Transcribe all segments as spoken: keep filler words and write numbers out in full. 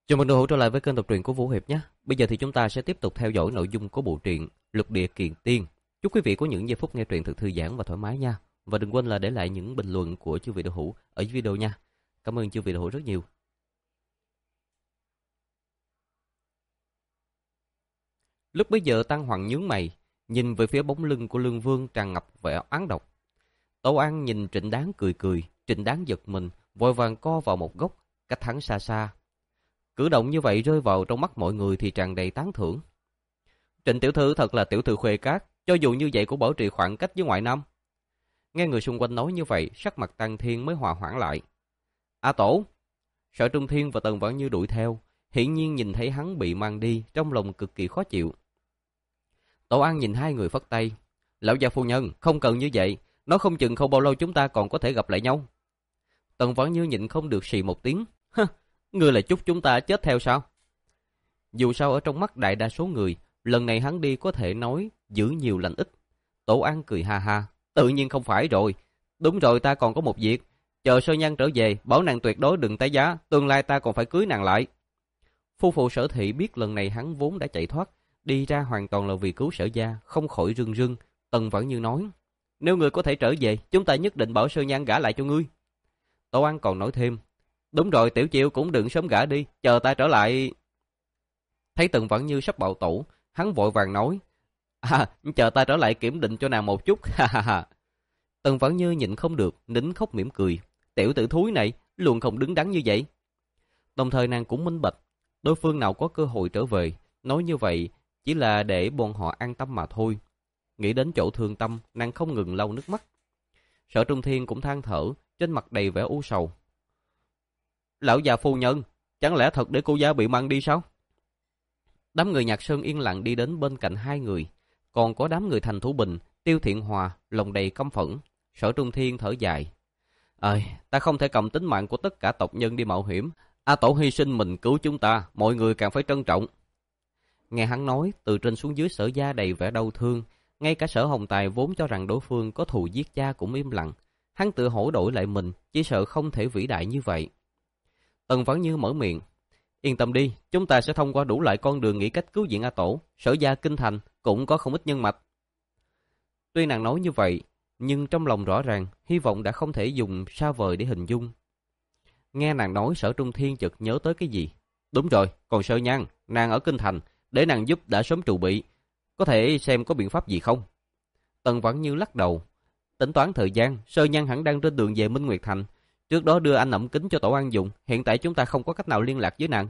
Chào mừng đồng hữu trở lại với kênh đọc truyện của Vũ Hiệp nhé. Bây giờ thì chúng ta sẽ tiếp tục theo dõi nội dung của bộ truyện Lục Địa Kiền Tiên. Chúc quý vị có những giây phút nghe truyện thật thư giãn và thoải mái nha. Và đừng quên là để lại những bình luận của chư vị đạo hữu ở dưới video nha. Cảm ơn chư vị đạo hữu rất nhiều. Lúc bấy giờ Tăng Hoàng nhướng mày, nhìn về phía bóng lưng của Lương Vương tràn ngập vẻ oán độc. Tâu An nhìn Trịnh Đáng cười cười, Trịnh Đáng giật mình, vội vàng co vào một góc, cách hắn xa xa. Cử động như vậy rơi vào trong mắt mọi người thì tràn đầy tán thưởng. Trịnh tiểu thư thật là tiểu thư khuê cát, cho dù như vậy cũng bảo trì khoảng cách với ngoại nam. Nghe người xung quanh nói như vậy, sắc mặt Tăng Thiên mới hòa hoãn lại. A Tổ! Sở Trung Thiên và Tần Vãn Như đuổi theo, hiển nhiên nhìn thấy hắn bị mang đi, trong lòng cực kỳ khó chịu. Tổ An nhìn hai người phất tay. Lão gia phu nhân, không cần như vậy, nói không chừng không bao lâu chúng ta còn có thể gặp lại nhau. Tần Vãn Như nhịn không được xì một tiếng. Ngươi là chúc chúng ta chết theo sao? Dù sao ở trong mắt đại đa số người, lần này hắn đi có thể nói giữ nhiều lành ít. Tổ An cười ha ha. Tự nhiên không phải rồi. Đúng rồi, ta còn có một việc. Chờ Sơ Nhan trở về, bảo nàng tuyệt đối đừng tái giá, tương lai ta còn phải cưới nàng lại. Phu phụ Sở Thị biết lần này hắn vốn đã chạy thoát, đi ra hoàn toàn là vì cứu Sở gia, không khỏi rưng rưng. Tần Vãn Như nói, nếu ngươi có thể trở về, chúng ta nhất định bảo Sơ Nhan gả lại cho ngươi. Tổ An còn nói thêm, đúng rồi, Tiểu Chiêu cũng đừng sớm gả đi, chờ ta trở lại. Thấy Tần Vãn Như sắp bạo tổ, hắn vội vàng nói, à, chờ ta trở lại kiểm định cho nàng một chút, ha ha ha. Tần Vãn Như nhịn không được, nín khóc mỉm cười, tiểu tử thúi này luôn không đứng đắn như vậy. Đồng thời nàng cũng minh bạch, đối phương nào có cơ hội trở về, nói như vậy chỉ là để bọn họ an tâm mà thôi. Nghĩ đến chỗ thương tâm, nàng không ngừng lau nước mắt. Sở Trung Thiên cũng than thở, trên mặt đầy vẻ u sầu. Lão già phu nhân, chẳng lẽ thật để cô gia bị mang đi sao? Đám người Nhạc Sơn yên lặng đi đến bên cạnh hai người, còn có đám người Thành Thủ Bình, Tiêu Thiện Hòa, lòng đầy căm phẫn. Sở Trung Thiên thở dài. Ơi, ta không thể cầm tính mạng của tất cả tộc nhân đi mạo hiểm. A Tổ hy sinh mình cứu chúng ta, mọi người càng phải trân trọng. Nghe hắn nói, từ trên xuống dưới Sở gia đầy vẻ đau thương, ngay cả Sở Hồng Tài vốn cho rằng đối phương có thù giết cha cũng im lặng. Hắn tự hổ đổi lại mình, chỉ sợ không thể vĩ đại như vậy. Tần Vãn Như mở miệng, yên tâm đi, chúng ta sẽ thông qua đủ loại con đường nghĩ cách cứu viện A Tổ. Sở gia kinh thành cũng có không ít nhân mạch. Tuy nàng nói như vậy, nhưng trong lòng rõ ràng, hy vọng đã không thể dùng xa vời để hình dung. Nghe nàng nói, Sở Trung Thiên chợt nhớ tới cái gì. Đúng rồi, còn Sơ Nhan, nàng ở kinh thành, để nàng giúp đã sớm trù bị. Có thể xem có biện pháp gì không? Tần Vãn Như lắc đầu. Tính toán thời gian, Sơ Nhan hẳn đang trên đường về Minh Nguyệt Thành. Trước đó đưa anh ẩm kính cho Tổ An dùng, hiện tại chúng ta không có cách nào liên lạc với nàng.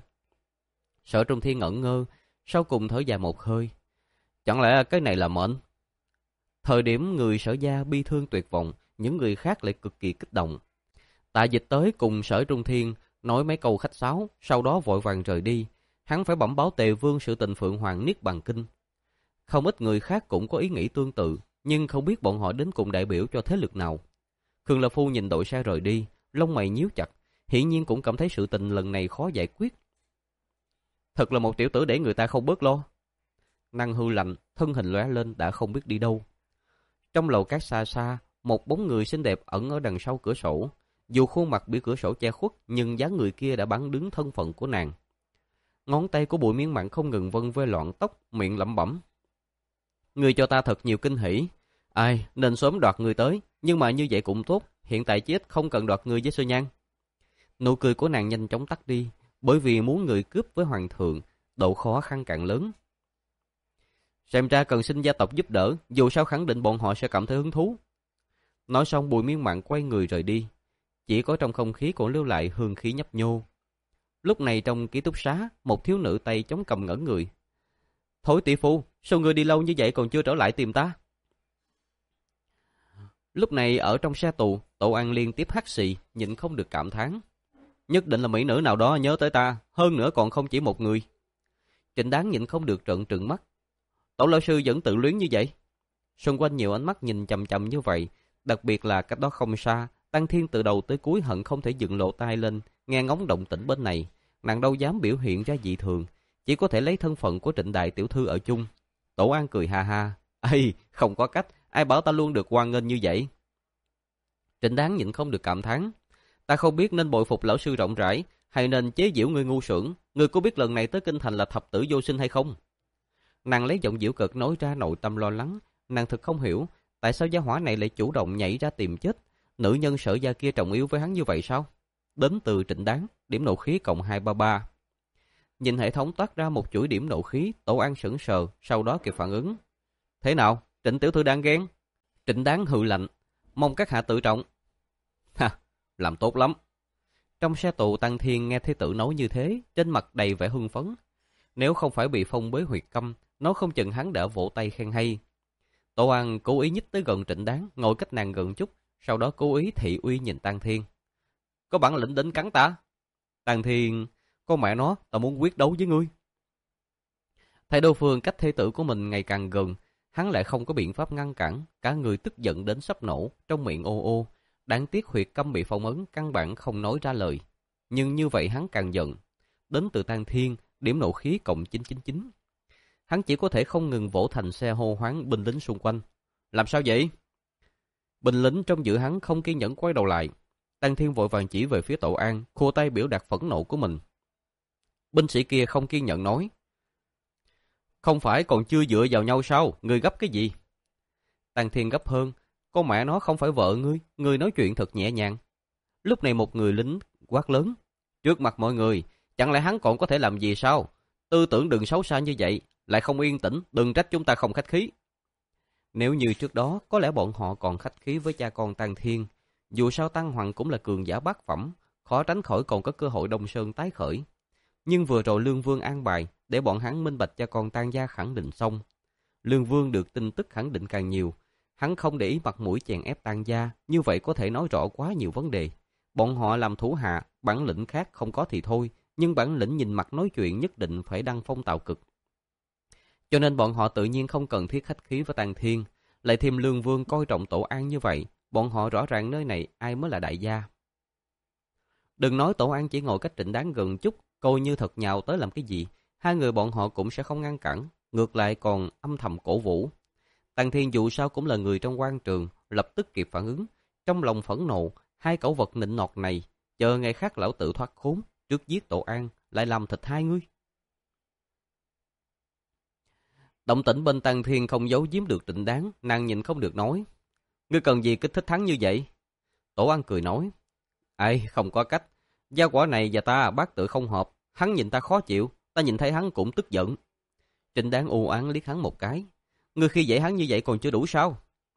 Sở Trung Thiên ngẩn ngơ, sau cùng thở dài một hơi. Chẳng lẽ cái này là mệnh? Thời điểm người Sở gia bi thương tuyệt vọng, những người khác lại cực kỳ kích động. Tạ Dịch tới cùng Sở Trung Thiên nói mấy câu khách sáo, sau đó vội vàng rời đi. Hắn phải bẩm báo Tề Vương sự tình Phượng Hoàng Niết Bàn Kinh. Không ít người khác cũng có ý nghĩ tương tự, nhưng không biết bọn họ đến cùng đại biểu cho thế lực nào. Khương Lập Phu nhìn đội xe rời đi, lông mày nhíu chặt, hiển nhiên cũng cảm thấy sự tình lần này khó giải quyết. Thật là một tiểu tử để người ta không bớt lo. Năng hư lạnh, thân hình lóe lên đã không biết đi đâu. Trong lầu cát xa xa, một bóng người xinh đẹp ẩn ở đằng sau cửa sổ. Dù khuôn mặt bị cửa sổ che khuất, nhưng dáng người kia đã bắn đứng thân phận của nàng. Ngón tay của Bùi Miên Mạn không ngừng vân vê loạn tóc, miệng lẩm bẩm. Người cho ta thật nhiều kinh hỉ. Ai, nên sớm đoạt người tới, nhưng mà như vậy cũng tốt, hiện tại chết không cần đoạt người với Sơ Nhan. Nụ cười của nàng nhanh chóng tắt đi, bởi vì muốn người cướp với hoàng thượng, độ khó khăn càng lớn. Xem ra cần xin gia tộc giúp đỡ, dù sao khẳng định bọn họ sẽ cảm thấy hứng thú. Nói xong Bùi Miên Mạn quay người rời đi, chỉ có trong không khí còn lưu lại hương khí nhấp nhô. Lúc này trong ký túc xá, một thiếu nữ tay chống cầm ngẩn người. Thối tỷ phu, sao ngươi đi lâu như vậy còn chưa trở lại tìm ta? Lúc này ở trong xe tù, Tổ An liên tiếp hắt xì, nhịn không được cảm thán. Nhất định là mỹ nữ nào đó nhớ tới ta, hơn nữa còn không chỉ một người. Trịnh Đáng nhịn không được trợn trừng mắt. Tổ lão sư vẫn tự luyến như vậy. Xung quanh nhiều ánh mắt nhìn chằm chằm như vậy, đặc biệt là cách đó không xa, Tăng Thiên từ đầu tới cuối hận không thể dựng lộ tai lên, nghe ngóng động tĩnh bên này. Nàng đâu dám biểu hiện ra dị thường, chỉ có thể lấy thân phận của Trịnh đại tiểu thư ở chung. Tổ An cười ha ha. Ây, không có cách, ai bảo ta luôn được hoan nghênh như vậy? Trịnh Đáng nhịn không được cảm thán. Ta không biết nên bội phục lão sư rộng rãi, hay nên chế giễu ngươi ngu xuẩn, ngươi có biết lần này tới kinh thành là thập tử vô sinh hay không? Nàng lấy giọng giễu cợt nói ra nội tâm lo lắng, nàng thực không hiểu, tại sao gia hỏa này lại chủ động nhảy ra tìm chết, nữ nhân Sở gia kia trọng yếu với hắn như vậy sao? Đến từ Trịnh Đáng, điểm nộ khí cộng hai trăm ba mươi ba. Nhìn hệ thống toát ra một chuỗi điểm nộ khí, Tổ An sững sờ, sau đó kịp phản ứng. Thế nào, Trịnh tiểu thư đang ghen? Trịnh Đáng hừ lạnh, mong các hạ tự trọng. Ha, làm tốt lắm. Trong xe tù, Tăng Thiên nghe thế tử nói như thế, trên mặt đầy vẻ hưng phấn. Nếu không phải bị phong bế huyệt câm, nó không chừng hắn đã vỗ tay khen hay. Tổ An cố ý nhích tới gần Trịnh Đáng, ngồi cách nàng gần chút, sau đó cố ý thị uy nhìn Tăng Thiên. Có bản lĩnh đến cắn ta? Tăng Thiên, con mẹ nó, ta muốn quyết đấu với ngươi. Thấy đối phương cách thế tử của mình ngày càng gần, hắn lại không có biện pháp ngăn cản, cả người tức giận đến sắp nổ, trong miệng ô ô. Đáng tiếc huyệt câm bị phong ấn, căn bản không nói ra lời. Nhưng như vậy hắn càng giận. Đến từ Tăng Thiên, điểm nộ khí cộng chín trăm chín mươi chín. Hắn chỉ có thể không ngừng vỗ thành xe hô hoáng binh lính xung quanh. Làm sao vậy? Binh lính trong giữa hắn không kiên nhẫn quay đầu lại. Tăng Thiên vội vàng chỉ về phía Tổ An, khua tay biểu đạt phẫn nộ của mình. Binh sĩ kia không kiên nhẫn nói. Không phải còn chưa dựa vào nhau sao? Ngươi gấp cái gì? Tăng Thiên gấp hơn. Con mẹ nó không phải vợ ngươi, ngươi nói chuyện thật nhẹ nhàng. Lúc này một người lính quát lớn. Trước mặt mọi người, chẳng lẽ hắn còn có thể làm gì sao? Tư tưởng đừng xấu xa như vậy, lại không yên tĩnh, đừng trách chúng ta không khách khí. Nếu như trước đó, có lẽ bọn họ còn khách khí với cha con Tăng Thiên. Dù sao Tăng Hoàng cũng là cường giả bát phẩm, khó tránh khỏi còn có cơ hội Đông Sơn tái khởi. Nhưng vừa rồi Lương Vương an bài, để bọn hắn minh bạch cha con Tăng gia khẳng định xong. Lương Vương được tin tức khẳng định càng nhiều. Hắn không để ý mặt mũi chèn ép Tăng gia, như vậy có thể nói rõ quá nhiều vấn đề. Bọn họ làm thủ hạ, bản lĩnh khác không có thì thôi, nhưng bản lĩnh nhìn mặt nói chuyện nhất định phải đăng phong tạo cực. Cho nên bọn họ tự nhiên không cần thiết khách khí với Tăng Thiên, lại thêm Lương Vương coi trọng Tổ An như vậy, bọn họ rõ ràng nơi này ai mới là đại gia. Đừng nói Tổ An chỉ ngồi cách Trịnh Đáng gần chút, coi như thật nhào tới làm cái gì, hai người bọn họ cũng sẽ không ngăn cản, ngược lại còn âm thầm cổ vũ. Tăng Thiên dù sao cũng là người trong quan trường, lập tức kịp phản ứng, trong lòng phẫn nộ, hai cẩu vật nịnh nọt này, chờ ngày khác lão tự thoát khốn, trước giết Tổ An, lại làm thịt hai ngươi. Động tĩnh bên Tăng Thiên không giấu giếm được Trịnh Đáng, nàng nhịn không được nói. Ngươi cần gì kích thích hắn như vậy? Tổ An cười nói. Ai, không có cách. Gia quả này và ta bát tự không hợp. Hắn nhìn ta khó chịu, ta nhìn thấy hắn cũng tức giận. Trịnh Đáng u oán liếc hắn một cái. Ngươi khi dễ hắn như vậy còn chưa đủ sao?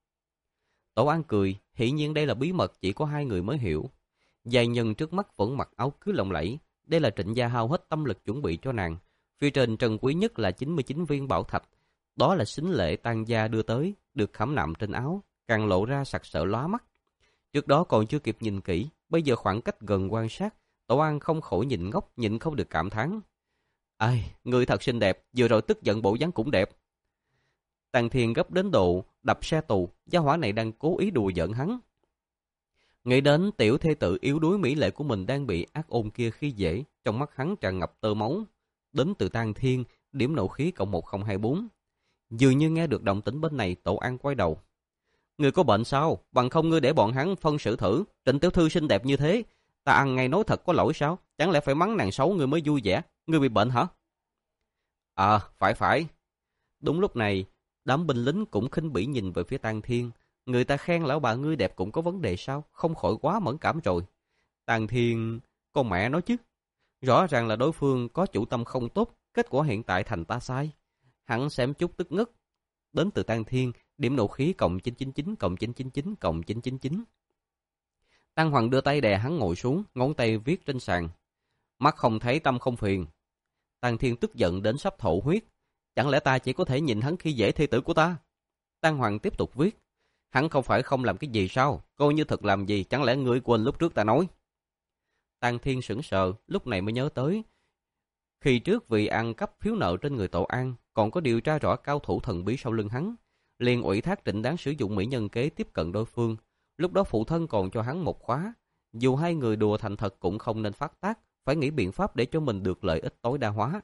Tổ An cười, hiển nhiên đây là bí mật chỉ có hai người mới hiểu. Giai nhân trước mắt vẫn mặc áo cưới lộng lẫy. Đây là Trịnh gia hao hết tâm lực chuẩn bị cho nàng. Phía trên trân quý nhất là chín mươi chín viên bảo thạch. Đó là sính lễ Tăng gia đưa tới, được khảm nạm trên áo, càng lộ ra sặc sỡ lóa mắt. Trước đó còn chưa kịp nhìn kỹ, bây giờ khoảng cách gần quan sát, Tổ An không khỏi nhìn ngốc, nhịn không được cảm thán. Ai, người thật xinh đẹp, vừa rồi tức giận bộ dáng cũng đẹp. Tăng Thiên gấp đến độ đập xe tù, gia hỏa này đang cố ý đùa giỡn hắn. Nghĩ đến tiểu thê tử yếu đuối mỹ lệ của mình đang bị ác ôn kia khi dễ, trong mắt hắn tràn ngập tơ máu. Đến từ Tăng Thiên, điểm nộ khí cộng một không hai bốn. Dường như nghe được động tĩnh bên này, Tổ An quay đầu. Ngươi có bệnh sao? Bằng không ngươi để bọn hắn phân xử thử. Trịnh tiểu thư xinh đẹp như thế, ta ăn ngay nói thật có lỗi sao? Chẳng lẽ phải mắng nàng xấu ngươi mới vui vẻ? Ngươi bị bệnh hả? À, phải phải. Đúng lúc này, đám binh lính cũng khinh bỉ nhìn về phía Tăng Thiên. Người ta khen lão bà ngươi đẹp cũng có vấn đề sao? Không khỏi quá mẫn cảm rồi. Tăng Thiên, con mẹ nói chứ. Rõ ràng là đối phương có chủ tâm không tốt, kết quả hiện tại thành ta sai. Hắn xém chút tức ngất. Đến từ Tăng Thiên, điểm nộ khí cộng chín trăm chín mươi chín cộng chín trăm chín mươi chín cộng chín trăm chín mươi chín. Tăng Hoàng đưa tay đè hắn ngồi xuống, ngón tay viết trên sàn. Mắt không thấy tâm không phiền. Tăng Thiên tức giận đến sắp thổ huyết. Chẳng lẽ ta chỉ có thể nhìn hắn khi dễ thê tử của ta? Tăng Hoàng tiếp tục viết. Hắn không phải không làm cái gì sao? Coi như thật làm gì, chẳng lẽ ngươi quên lúc trước ta nói? Tăng Thiên sững sờ, lúc này mới nhớ tới. Khi trước vì ăn cắp phiếu nợ trên người Tổ An, còn có điều tra rõ cao thủ thần bí sau lưng hắn, liền ủy thác Trịnh Đáng sử dụng mỹ nhân kế tiếp cận đối phương. Lúc đó phụ thân còn cho hắn một khóa. Dù hai người đùa thành thật cũng không nên phát tác, phải nghĩ biện pháp để cho mình được lợi ích tối đa hóa.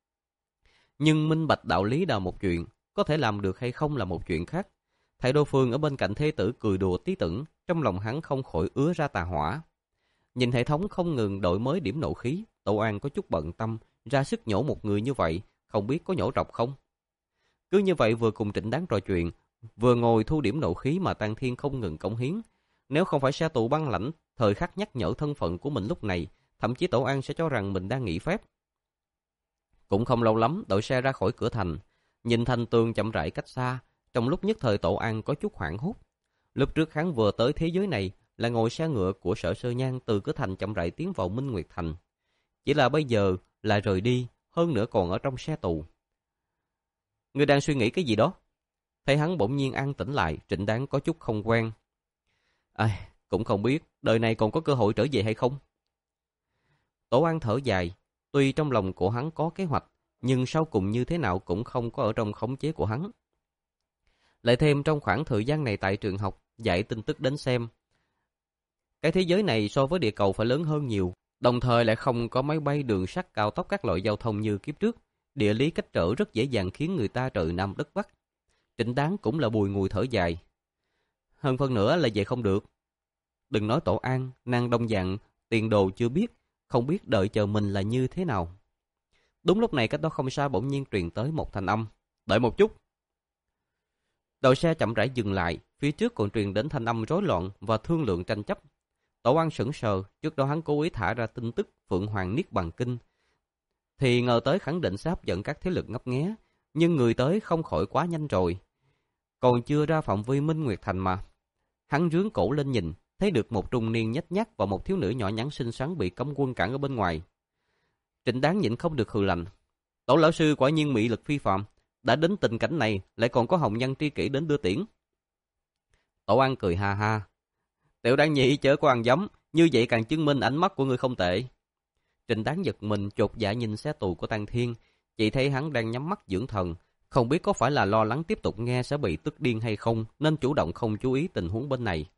Nhưng minh bạch đạo lý là một chuyện, có thể làm được hay không là một chuyện khác. Thấy đối phương ở bên cạnh thê tử cười đùa tí tửng, trong lòng hắn không khỏi ứa ra tà hỏa. Nhìn hệ thống không ngừng đổi mới điểm nộ khí, Tổ An có chút bận tâm, ra sức nhổ một người như vậy, không biết có nhổ rọc không? Cứ như vậy vừa cùng Trịnh Đáng trò chuyện, vừa ngồi thu điểm nộ khí mà Tang Thiên không ngừng cống hiến. Nếu không phải xe tù băng lãnh, thời khắc nhắc nhở thân phận của mình lúc này, thậm chí Tổ An sẽ cho rằng mình đang nghỉ phép. Cũng không lâu lắm, đội xe ra khỏi cửa thành, nhìn thành tường chậm rãi cách xa, trong lúc nhất thời Tổ An có chút hoảng hốt. Lúc trước hắn vừa tới thế giới này là ngồi xe ngựa của Sở Sơ Nhan từ cửa thành chậm rãi tiến vào Minh Nguyệt Thành. Chỉ là bây giờ là rời đi, hơn nữa còn ở trong xe tù. Ngươi đang suy nghĩ cái gì đó? Thấy hắn bỗng nhiên an tĩnh lại, Trịnh Đáng có chút không quen. Ai, cũng không biết, đời này còn có cơ hội trở về hay không? Tổ An thở dài, tuy trong lòng của hắn có kế hoạch, nhưng sau cùng như thế nào cũng không có ở trong khống chế của hắn. Lại thêm trong khoảng thời gian này tại trường học, dạy tin tức đến xem. Cái thế giới này so với địa cầu phải lớn hơn nhiều, đồng thời lại không có máy bay đường sắt cao tốc các loại giao thông như kiếp trước. Địa lý cách trở rất dễ dàng khiến người ta trời Nam đất Bắc. Trịnh Đáng cũng là bùi ngùi thở dài. Hơn phân nữa là vậy không được. Đừng nói Tổ An, nàng đông dạng, tiền đồ chưa biết, không biết đợi chờ mình là như thế nào. Đúng lúc này cách đó không xa bỗng nhiên truyền tới một thanh âm. Đợi một chút. Đội xe chậm rãi dừng lại, phía trước còn truyền đến thanh âm rối loạn và thương lượng tranh chấp. Tổ An sững sờ, trước đó hắn cố ý thả ra tin tức Phượng Hoàng Niết Bàn Kinh, thì ngờ tới khẳng định sẽ hấp dẫn các thế lực ngấp nghé, nhưng người tới không khỏi quá nhanh rồi. Còn chưa ra phạm vi Minh Nguyệt Thành mà. Hắn rướn cổ lên nhìn, thấy được một trung niên nhếch nhác và một thiếu nữ nhỏ nhắn xinh xắn bị cấm quân cản ở bên ngoài. Trịnh Đáng nhịn không được hừ lạnh. Tổ lão sư quả nhiên mị lực phi phàm, đã đến tình cảnh này lại còn có hồng nhân tri kỷ đến đưa tiễn. Tổ An cười ha ha. Tiểu Đáng nhị chớ có ăn dấm, như vậy càng chứng minh ánh mắt của người không tệ. Trịnh Đáng giật mình chột dạ nhìn xe tù của Tang Thiên, chỉ thấy hắn đang nhắm mắt dưỡng thần, không biết có phải là lo lắng tiếp tục nghe sẽ bị tức điên hay không, nên chủ động không chú ý tình huống bên này.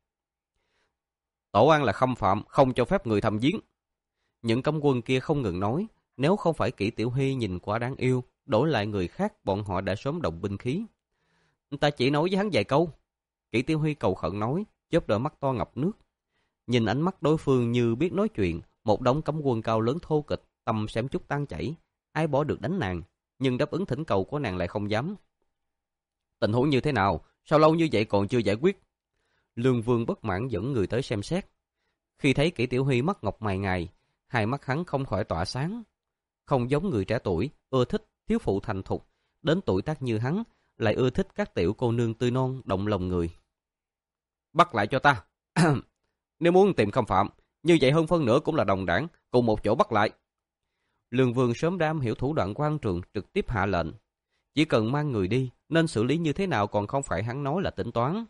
Tổ An là khâm phạm, không cho phép người thăm viếng. Những cấm quân kia không ngừng nói, nếu không phải Kỷ Tiểu Hy nhìn quá đáng yêu, đổi lại người khác bọn họ đã sớm động binh khí. Ta chỉ nói với hắn vài câu. Kỷ Tiểu Hy cầu khẩn nói, chớp đôi mắt to ngập nước. Nhìn ánh mắt đối phương như biết nói chuyện, một đống cấm quân cao lớn thô kịch, tâm xém chút tan chảy. Ai bỏ được đánh nàng, nhưng đáp ứng thỉnh cầu của nàng lại không dám. Tình huống như thế nào, sao lâu như vậy còn chưa giải quyết? Lương Vương bất mãn dẫn người tới xem xét. Khi thấy Kỷ Tiểu Huy mắt ngọc mày ngài, hai mắt hắn không khỏi tỏa sáng. Không giống người trẻ tuổi, ưa thích thiếu phụ thành thục, đến tuổi tác như hắn, lại ưa thích các tiểu cô nương tươi non động lòng người. Bắt lại cho ta. Nếu muốn tìm khâm phạm, như vậy hơn phân nửa cũng là đồng đảng, cùng một chỗ bắt lại. Lương Vương sớm đã am hiểu thủ đoạn quan trường, trực tiếp hạ lệnh. Chỉ cần mang người đi, nên xử lý như thế nào còn không phải hắn nói là tính toán.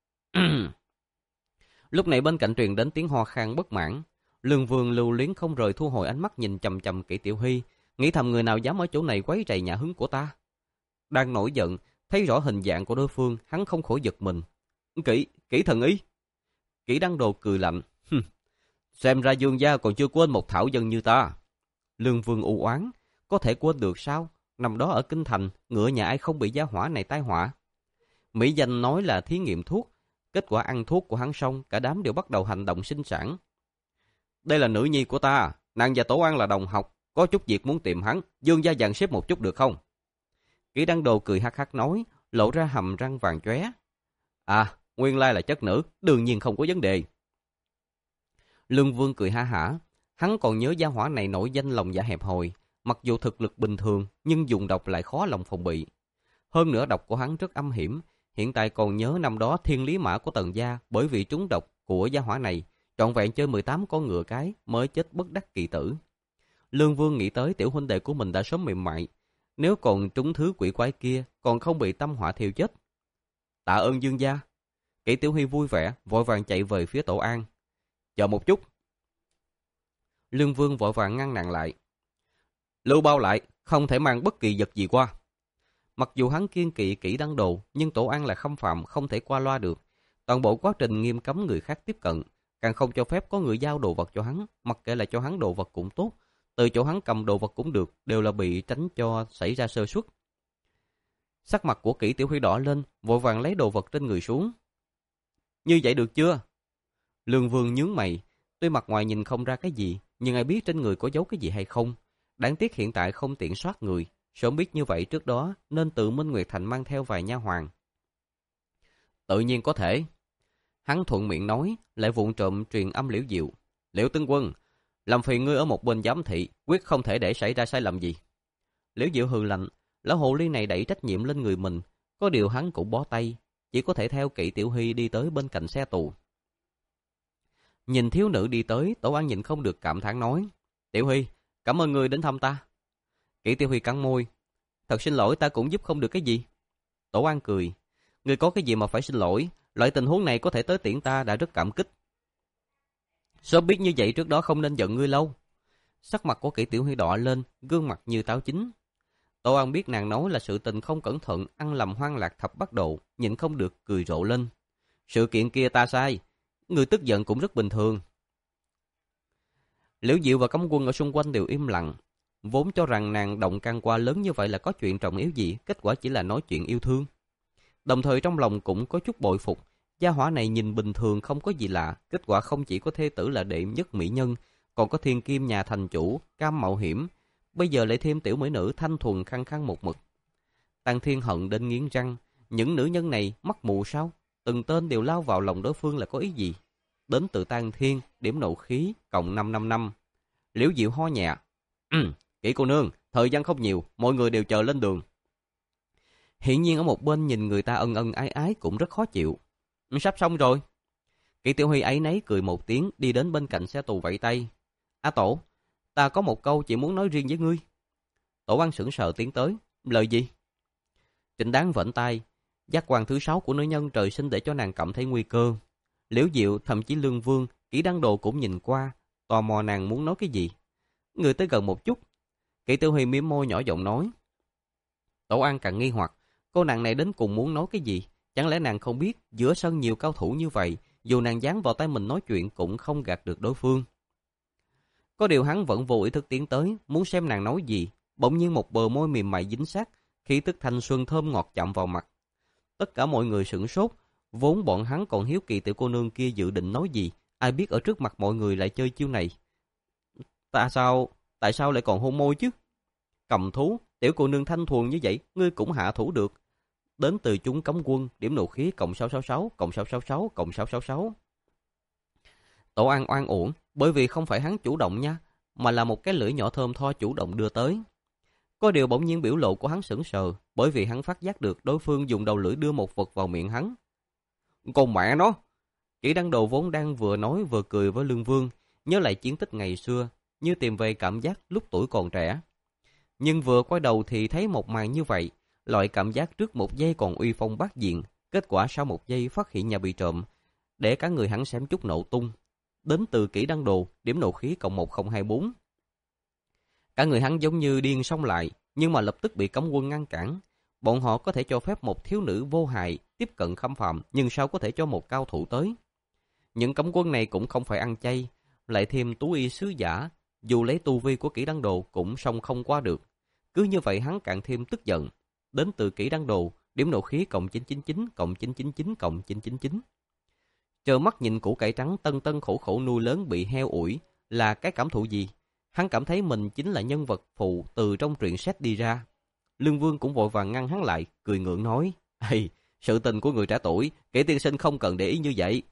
Lúc này bên cạnh truyền đến tiếng ho khan bất mãn. Lương Vương lưu luyến không rời thu hồi ánh mắt nhìn chầm chầm Kỷ Tiểu Hy, nghĩ thầm người nào dám ở chỗ này quấy rầy nhà hứng của ta. Đang nổi giận, thấy rõ hình dạng của đối phương, hắn không khỏi giật mình. Kỷ, Kỷ thần ý. Kỷ Đăng Đồ cười lạnh. Xem ra Dương gia còn chưa quên một thảo dân như ta. Lương Vương u oán, có thể quên được sao? Năm đó ở Kinh Thành, ngựa nhà ai không bị gia hỏa này tai họa. Mỹ danh nói là thí nghiệm thuốc, kết quả ăn thuốc của hắn xong, cả đám đều bắt đầu hành động sinh sản. Đây là nữ nhi của ta, nàng và Tổ An là đồng học, có chút việc muốn tìm hắn, Dương gia dàn xếp một chút được không? Kỷ Đăng Đồ cười hắc hắc nói, lộ ra hàm răng vàng chóe. À, nguyên lai là chất nữ, đương nhiên không có vấn đề. Lương Vương cười ha hả, hắn còn nhớ gia hỏa này nổi danh lòng dạ hẹp hòi, mặc dù thực lực bình thường nhưng dùng độc lại khó lòng phòng bị. Hơn nữa độc của hắn rất âm hiểm, hiện tại còn nhớ năm đó thiên lý mã của Tần gia bởi vì trúng độc của gia hỏa này, trọn vẹn chơi mười tám con ngựa cái mới chết bất đắc kỳ tử. Lương Vương nghĩ tới tiểu huynh đệ của mình đã sớm mềm mại, nếu còn trúng thứ quỷ quái kia còn không bị tâm họa thiêu chết. Tạ ơn Dương gia. Kỷ Tiểu Huy vui vẻ, vội vàng chạy về phía Tổ An. Chờ một chút. Lương Vương vội vàng ngăn nàng lại. Lưu bao lại, không thể mang bất kỳ vật gì qua. Mặc dù hắn kiên kỵ Kỷ Đăng Đồ, nhưng Tổ An là khâm phạm không thể qua loa được. Toàn bộ quá trình nghiêm cấm người khác tiếp cận, càng không cho phép có người giao đồ vật cho hắn, mặc kệ là cho hắn đồ vật cũng tốt, từ chỗ hắn cầm đồ vật cũng được, đều là bị tránh cho xảy ra sơ suất. Sắc mặt của Kỷ Tiểu Huy đỏ lên, vội vàng lấy đồ vật trên người xuống. Như vậy được chưa? Lương Vương nhướng mày, Tuy mặt ngoài nhìn không ra cái gì, nhưng ai biết trên người có giấu cái gì hay không. Đáng tiếc hiện tại không tiện soát người. Sớm biết như vậy trước đó nên tự Minh Nguyệt Thành mang theo vài nha hoàn. Tự nhiên có thể. Hắn thuận miệng nói, lại vụng trộm truyền âm Liễu Diệu. Liễu tướng quân, làm phiền ngươi ở một bên giám thị, quyết không thể để xảy ra sai lầm gì. Liễu Diệu hừ lạnh, lão hồ ly này đẩy trách nhiệm lên người mình, có điều hắn cũng bó tay, chỉ có thể theo Kỷ Tiểu Hy đi tới bên cạnh xe tù. Nhìn thiếu nữ đi tới, Tổ An nhìn không được cảm thán nói, Tiểu Hy, cảm ơn ngươi đến thăm ta. Kỷ Tiểu Hy cắn môi, thật xin lỗi, ta cũng giúp không được cái gì. Tổ An cười, ngươi có cái gì mà phải xin lỗi, loại tình huống này có thể tới tiễn ta đã rất cảm kích. Sớm biết như vậy trước đó không nên giận ngươi lâu. Sắc mặt của Kỷ Tiểu Hy đỏ lên, gương mặt như táo chín. Tổ An biết nàng nói là sự tình không cẩn thận, ăn lầm hoang lạc thập bát độ, nhịn không được cười rộ lên. Sự kiện kia ta sai, người tức giận cũng rất bình thường. Liễu Diệu và cấm quân ở xung quanh đều im lặng, vốn cho rằng nàng động can qua lớn như vậy là có chuyện trọng yếu gì, kết quả chỉ là nói chuyện yêu thương. Đồng thời trong lòng cũng có chút bội phục, gia hỏa này nhìn bình thường không có gì lạ, kết quả không chỉ có thê tử là đệ nhất mỹ nhân, còn có thiên kim nhà thành chủ, cam mạo hiểm, bây giờ lại thêm tiểu mỹ nữ thanh thuần khăng khăng một mực. Tang Thiên hận đến nghiến răng, những nữ nhân này mắt mù sao? Từng tên đều lao vào lòng đối phương là có ý gì? Đến từ Tang Thiên, điểm nộ khí, cộng năm năm năm. Liễu Diệu ho nhẹ. Ừ, Kỷ cô nương, thời gian không nhiều, mọi người đều chờ lên đường. Hiển nhiên ở một bên nhìn người ta ân ân ái ái cũng rất khó chịu. Sắp xong rồi. Kỷ Tiểu Huy ấy nấy cười một tiếng, đi đến bên cạnh xe tù vẫy tay. A Tổ, ta có một câu chỉ muốn nói riêng với ngươi. Tổ An sững sờ tiến tới. Lời gì? Trịnh Đáng vẫy tay. Giác quan thứ sáu của nữ nhân trời sinh để cho nàng cảm thấy nguy cơ. Liễu Diệu, thậm chí Lương Vương, Kỷ Đăng Đồ cũng nhìn qua, tò mò nàng muốn nói cái gì. Người tới gần một chút. Kỷ Tiểu Huy mím môi nhỏ giọng nói. Tổ An càng nghi hoặc, cô nàng này đến cùng muốn nói cái gì? Chẳng lẽ nàng không biết giữa sân nhiều cao thủ như vậy, dù nàng dán vào tay mình nói chuyện cũng không gạt được đối phương. Có điều hắn vẫn vô ý thức tiến tới, muốn xem nàng nói gì. Bỗng nhiên một bờ môi mềm mại dính sát, khí tức thanh xuân thơm ngọt chạm vào mặt. Tất cả mọi người sửng sốt, vốn bọn hắn còn hiếu kỳ tiểu cô nương kia dự định nói gì, ai biết ở trước mặt mọi người lại chơi chiêu này. Ta sao, tại sao lại còn hôn môi chứ? Cầm thú, tiểu cô nương thanh thuần như vậy, ngươi cũng hạ thủ được. Đến từ chúng cấm quân, điểm nộ khí cộng sáu sáu sáu, cộng sáu sáu sáu, cộng sáu sáu sáu. Tổ An oan uổng, bởi vì không phải hắn chủ động nha, mà là một cái lưỡi nhỏ thơm tho chủ động đưa tới. Có điều bỗng nhiên biểu lộ của hắn sững sờ, bởi vì hắn phát giác được đối phương dùng đầu lưỡi đưa một vật vào miệng hắn. Con mẹ nó! Kỷ Đăng Đồ vốn đang vừa nói vừa cười với Lương Vương, nhớ lại chiến tích ngày xưa, như tìm về cảm giác lúc tuổi còn trẻ. Nhưng vừa quay đầu thì thấy một màn như vậy, loại cảm giác trước một giây còn uy phong bát diện, kết quả sau một giây phát hiện nhà bị trộm, để cả người hắn xém chút nổ tung. Đến từ Kỷ Đăng Đồ, điểm nộ khí cộng một không hai bốn. Cả người hắn giống như điên xông lại, nhưng mà lập tức bị cấm quân ngăn cản. Bọn họ có thể cho phép một thiếu nữ vô hại tiếp cận khâm phạm, nhưng sao có thể cho một cao thủ tới? Những cấm quân này cũng không phải ăn chay, lại thêm tú y sứ giả, dù lấy tu vi của Kỷ Đăng Đồ cũng xông không qua được. Cứ như vậy hắn càng thêm tức giận. Đến từ Kỷ Đăng Đồ, điểm nộ khí cộng chín chín chín, cộng chín chín chín, cộng chín chín chín. Trơ mắt nhìn củ cải trắng tân tân khổ khổ nuôi lớn bị heo ủi là cái cảm thụ gì? Hắn cảm thấy mình chính là nhân vật phụ từ trong truyện sách đi ra. Lương Vương cũng vội vàng ngăn hắn lại, cười ngượng nói, hey, sự tình của người trẻ tuổi, Kỷ tiên sinh không cần để ý như vậy.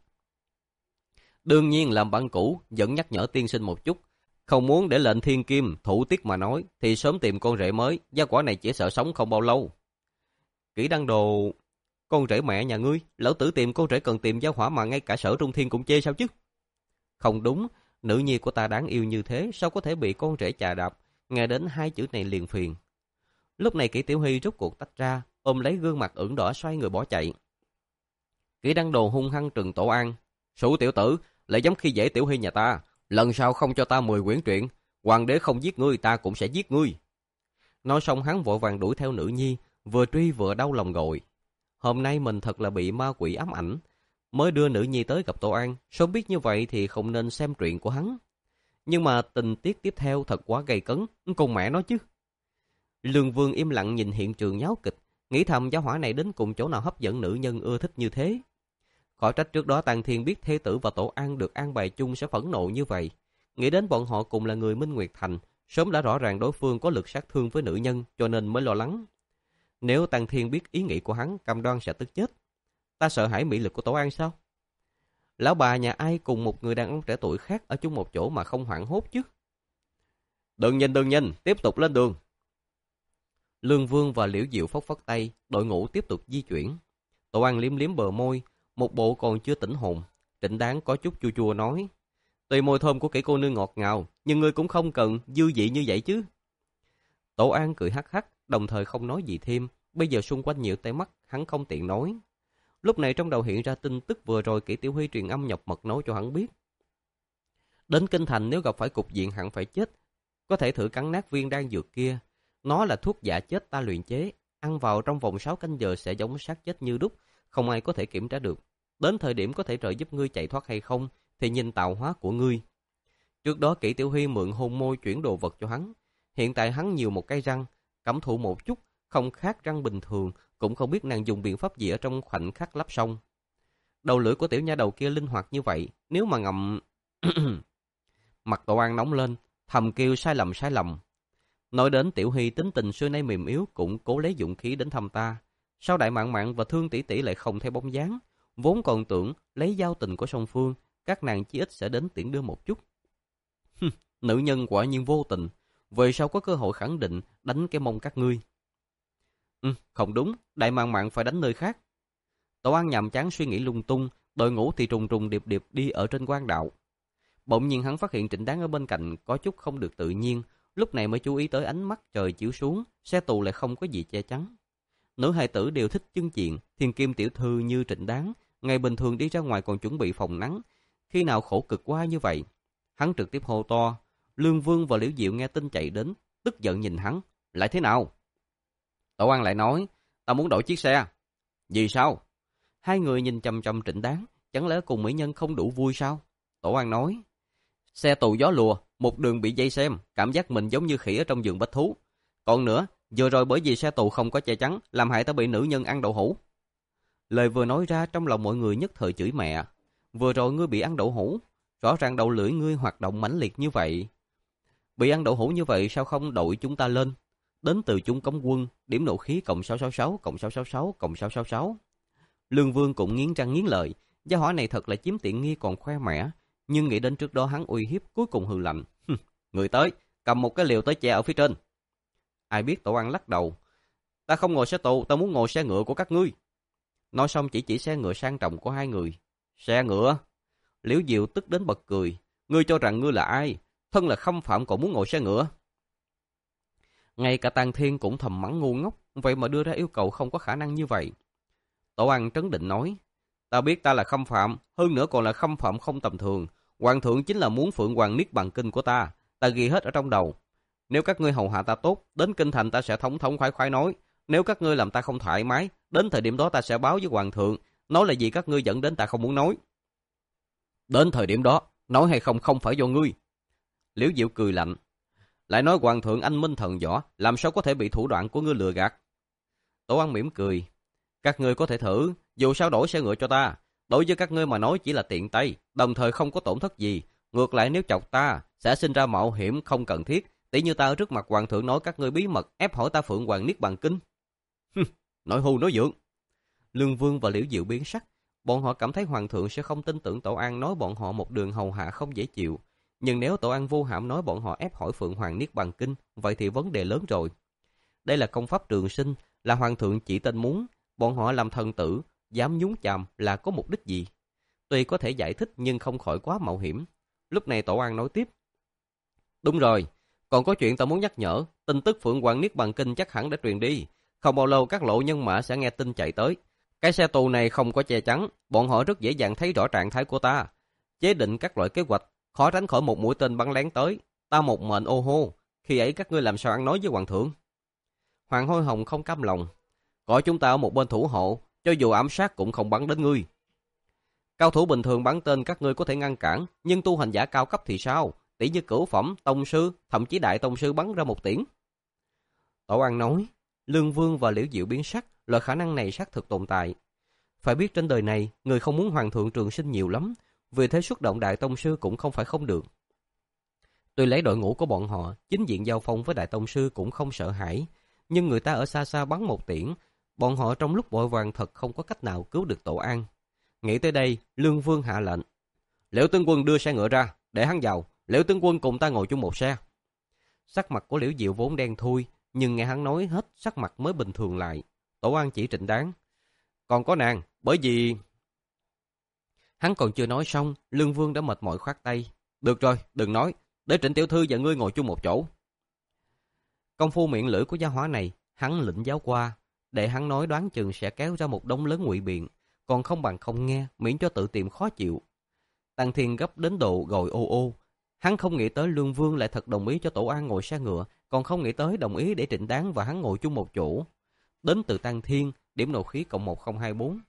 Đương nhiên làm bạn cũ, vẫn nhắc nhở tiên sinh một chút. Không muốn để lệnh thiên kim, thủ tiết mà nói, thì sớm tìm con rể mới, gia quả này chỉ sợ sống không bao lâu. Kỷ Đăng Đồ, con rể mẹ nhà ngươi, lão tử tìm con rể cần tìm gia hỏa mà ngay cả Sở Trung Thiên cũng chê sao chứ? Không đúng, nữ nhi của ta đáng yêu như thế, sao có thể bị con rể chà đạp, nghe đến hai chữ này liền phiền. Lúc này Kỷ Tiểu Hy rút cuộc tách ra, ôm lấy gương mặt ửng đỏ xoay người bỏ chạy. Kỷ Đăng Đồ hung hăng trừng Tổ An, Sủ tiểu tử, lại dám khi dễ Tiểu Hy nhà ta, lần sau không cho ta mười quyển truyện, hoàng đế không giết ngươi ta cũng sẽ giết ngươi. Nói xong hắn vội vàng đuổi theo nữ nhi, vừa truy vừa đau lòng gọi. Hôm nay mình thật là bị ma quỷ ám ảnh, mới đưa nữ nhi tới gặp Tổ An, sớm biết như vậy thì không nên xem truyện của hắn. Nhưng mà tình tiết tiếp theo thật quá gay cấn, con mẹ nó chứ. Lương Vương im lặng nhìn hiện trường nháo kịch, nghĩ thầm gia hỏa này đến cùng chỗ nào hấp dẫn nữ nhân ưa thích như thế. Khỏi trách trước đó Tang Thiên biết thê tử và Tổ An được an bài chung sẽ phẫn nộ như vậy. Nghĩ đến bọn họ cùng là người Minh Nguyệt Thành, sớm đã rõ ràng đối phương có lực sát thương với nữ nhân, cho nên mới lo lắng. Nếu Tang Thiên biết ý nghĩ của hắn, cam đoan sẽ tức chết. Ta sợ hãi mỹ lực của Tổ An sao? Lão bà nhà ai cùng một người đàn ông trẻ tuổi khác ở chung một chỗ mà không hoảng hốt chứ? Đừng nhìn đừng nhìn, tiếp tục lên đường. Lương Vương và Liễu Diệu phất phất tay, đội ngũ tiếp tục di chuyển. Tổ An liếm liếm bờ môi, một bộ còn chưa tỉnh hồn. Trịnh Đáng có chút chua chua nói, tuy môi thơm của kỹ cô nương ngọt ngào, nhưng ngươi cũng không cần dư vị như vậy chứ. Tổ An cười hắc hắc, đồng thời không nói gì thêm. Bây giờ xung quanh nhiều tay mắt, hắn không tiện nói. Lúc này trong đầu hiện ra tin tức vừa rồi Kỷ Tiểu Huy truyền âm nhập mật nói cho hắn biết. Đến Kinh Thành nếu gặp phải cục diện hẳn phải chết, có thể thử cắn nát viên đan dược kia. Nó là thuốc giả chết ta luyện chế, ăn vào trong vòng sáu canh giờ sẽ giống xác chết như đúc, không ai có thể kiểm tra được. Đến thời điểm có thể trợ giúp ngươi chạy thoát hay không, thì nhìn tạo hóa của ngươi. Trước đó Kỷ Tiểu Huy mượn hôn môi chuyển đồ vật cho hắn. Hiện tại hắn nhiều một cái răng, cảm thụ một chút, không khác răng bình thường, cũng không biết nàng dùng biện pháp gì ở trong khoảnh khắc lắp xong. Đầu lưỡi của tiểu nha đầu kia linh hoạt như vậy, nếu mà ngậm... Mặt Tổ An nóng lên, thầm kêu sai lầm sai lầm. Nói đến Tiểu Huy tính tình xưa nay mềm yếu cũng cố lấy dụng khí đến thăm ta. Sao Đại Mạn Mạn và Thương tỷ tỷ lại không thấy bóng dáng? Vốn còn tưởng lấy giao tình của song phương, các nàng chí ít sẽ đến tiễn đưa một chút. Nữ nhân quả nhiên vô tình, về sau có cơ hội khẳng định đánh cái mông các ngươi. Ừ, không đúng, Đại Mạn Mạn phải đánh nơi khác. Tổ An nhàm chán suy nghĩ lung tung, đội ngũ thì trùng trùng điệp điệp đi ở trên quan đạo. Bỗng nhiên hắn phát hiện Trịnh Đáng ở bên cạnh có chút không được tự nhiên, lúc này mới chú ý tới ánh mắt trời chiếu xuống, xe tù lại không có gì che chắn. Nữ hài tử đều thích chân diện, thiên kim tiểu thư như Trịnh Đáng, ngày bình thường đi ra ngoài còn chuẩn bị phòng nắng, khi nào khổ cực quá như vậy. Hắn trực tiếp hô to. Lương Vương và Liễu Diệu nghe tin chạy đến, tức giận nhìn hắn, lại thế nào? Tổ An lại nói, ta muốn đổi chiếc xe. Vì sao? Hai người nhìn chằm chằm Trịnh Đáng, chẳng lẽ cùng mỹ nhân không đủ vui sao? Tổ An nói, xe tù gió lùa, một đường bị dây xem, cảm giác mình giống như khỉ ở trong vườn bách thú. Còn nữa, vừa rồi bởi vì xe tù không có che chắn, làm hại ta bị nữ nhân ăn đậu hũ. Lời vừa nói ra trong lòng mọi người nhất thời chửi mẹ. Vừa rồi ngươi bị ăn đậu hũ, rõ ràng đầu lưỡi ngươi hoạt động mãnh liệt như vậy. Bị ăn đậu hũ như vậy sao không đội chúng ta lên? Đến từ chúng cấm quân, điểm nộ khí cộng sáu sáu sáu, cộng sáu sáu sáu, cộng sáu sáu sáu. Lương Vương cũng nghiến răng nghiến lợi, gia hỏa này thật là chiếm tiện nghi còn khoe mẽ, nhưng nghĩ đến trước đó hắn uy hiếp cuối cùng hừ lạnh. Người tới, cầm một cái liều tới che ở phía trên. Ai biết Tổ An lắc đầu. Ta không ngồi xe tù, ta muốn ngồi xe ngựa của các ngươi. Nói xong chỉ chỉ xe ngựa sang trọng của hai người. Xe ngựa? Liễu Diệu tức đến bật cười. Ngươi cho rằng ngươi là ai? Thân là khâm phạm còn muốn ngồi xe ngựa? Ngay cả Tang Thiên cũng thầm mắng ngu ngốc, vậy mà đưa ra yêu cầu không có khả năng như vậy. Tổ An trấn định nói, ta biết ta là khâm phạm, hơn nữa còn là khâm phạm không tầm thường. Hoàng thượng chính là muốn Phượng Hoàng Niết Bàn Kinh của ta, ta ghi hết ở trong đầu. Nếu các ngươi hầu hạ ta tốt, đến kinh thành ta sẽ thống thống khoái khoái nói. Nếu các ngươi làm ta không thoải mái, đến thời điểm đó ta sẽ báo với Hoàng thượng, nói là gì các ngươi dẫn đến ta không muốn nói. Đến thời điểm đó, nói hay không không phải do ngươi. Liễu Diệu cười lạnh. Lại nói Hoàng thượng anh minh thần võ, làm sao có thể bị thủ đoạn của ngươi lừa gạt? Tổ An mỉm cười. Các ngươi có thể thử, dù sao đổi xe ngựa cho ta. Đối với các ngươi mà nói chỉ là tiện tay, đồng thời không có tổn thất gì. Ngược lại nếu chọc ta, sẽ sinh ra mạo hiểm không cần thiết. Tỷ như ta ở trước mặt Hoàng thượng nói các ngươi bí mật ép hỏi ta Phượng Hoàng Niết Bàn Kinh. Nói hưu nói vượng. Lương Vương và Liễu Diệu biến sắc. Bọn họ cảm thấy Hoàng thượng sẽ không tin tưởng Tổ An nói bọn họ một đường hầu hạ không dễ chịu. Nhưng nếu Tổ An vô hãm nói bọn họ ép hỏi Phượng Hoàng Niết Bàn Kinh, vậy thì vấn đề lớn rồi. Đây là công pháp trường sinh, là Hoàng thượng chỉ tên muốn. Bọn họ làm thần tử, dám nhúng chàm là có mục đích gì? Tuy có thể giải thích nhưng không khỏi quá mạo hiểm. Lúc này Tổ An nói tiếp. Đúng rồi, còn có chuyện ta muốn nhắc nhở. Tin tức Phượng Hoàng Niết Bàn Kinh chắc hẳn đã truyền đi. Không bao lâu các lộ nhân mã sẽ nghe tin chạy tới. Cái xe tù này không có che chắn, bọn họ rất dễ dàng thấy rõ trạng thái của ta. Chế định các loại kế hoạch, khó tránh khỏi một mũi tên bắn lén tới. Ta một mệnh ô hô, khi ấy các ngươi làm sao ăn nói với Hoàng thượng? Hoàng Hôi Hồng không cam lòng. Có chúng ta ở một bên thủ hộ, cho dù ám sát cũng không bắn đến ngươi. Cao thủ bình thường bắn tên các ngươi có thể ngăn cản, nhưng tu hành giả cao cấp thì sao? Tỷ như cửu phẩm, tông sư, thậm chí đại tông sư bắn ra một tiễn. Tổ An nói, Lương Vương và Liễu Diệu biến sắc, loại khả năng này xác thực tồn tại. Phải biết trên đời này, người không muốn hoàng thượng trường sinh nhiều lắm, vì thế xuất động đại tông sư cũng không phải không được. Tuy lấy đội ngũ của bọn họ, chính diện giao phong với đại tông sư cũng không sợ hãi, nhưng người ta ở xa xa bắn một tiễn, bọn họ trong lúc vội vàng thật không có cách nào cứu được Tổ An. Nghĩ tới đây, Lương Vương hạ lệnh. Liễu tướng quân đưa xe ngựa ra, để hắn vào, Liễu tướng quân cùng ta ngồi chung một xe. Sắc mặt của Liễu Diệu vốn đen thui, nhưng nghe hắn nói hết sắc mặt mới bình thường lại. Tổ An chỉ Trịnh Đáng. Còn có nàng, bởi vì... Hắn còn chưa nói xong, Lương Vương đã mệt mỏi khoát tay. Được rồi, đừng nói, để Trịnh tiểu thư và ngươi ngồi chung một chỗ. Công phu miệng lưỡi của gia hỏa này, hắn lĩnh giáo qua, để hắn nói đoán chừng sẽ kéo ra một đống lớn ngụy biện, còn không bằng không nghe, miễn cho tự tìm khó chịu. Tăng Thiên gấp đến độ gồi ô ô, hắn không nghĩ tới Lương Vương lại thật đồng ý cho Tổ An ngồi xe ngựa, còn không nghĩ tới đồng ý để Trịnh Đáng và hắn ngồi chung một chỗ. Đến từ Tăng Thiên, điểm nộ khí cộng một không hai bốn.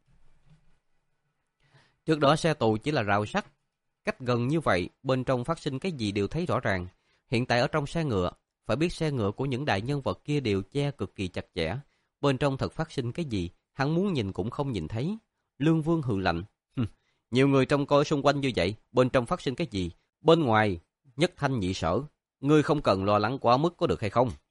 Trước đó xe tù chỉ là rào sắt, cách gần như vậy, bên trong phát sinh cái gì đều thấy rõ ràng. Hiện tại ở trong xe ngựa, phải biết xe ngựa của những đại nhân vật kia đều che cực kỳ chặt chẽ. Bên trong thật phát sinh cái gì, hắn muốn nhìn cũng không nhìn thấy. Lương Vương hừ lạnh. Nhiều người trông coi xung quanh như vậy, bên trong phát sinh cái gì? Bên ngoài, nhất thanh nhị sở. Ngươi không cần lo lắng quá mức có được hay không?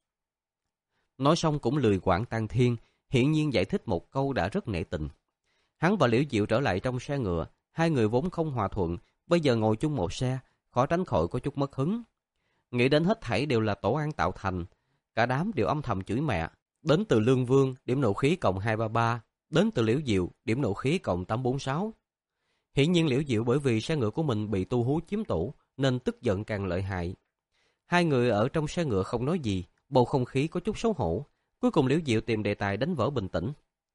Nói xong cũng lười quản Tăng Thiên, hiển nhiên giải thích một câu đã rất nể tình. Hắn và Liễu Diệu trở lại trong xe ngựa, hai người vốn không hòa thuận, bây giờ ngồi chung một xe, khó tránh khỏi có chút mất hứng. Nghĩ đến hết thảy đều là Tổ An tạo thành, cả đám đều âm thầm chửi mẹ. Đến từ Lương Vương, điểm nộ khí cộng hai ba ba, đến từ Liễu Diệu, điểm nộ khí cộng tám bốn sáu. Hiển nhiên Liễu Diệu bởi vì xe ngựa của mình bị tu hú chiếm tổ, nên tức giận càng lợi hại. Hai người ở trong xe ngựa không nói gì, bầu không khí có chút xấu hổ. Cuối cùng Liễu Diệu tìm đề tài đánh vỡ bình tĩnh.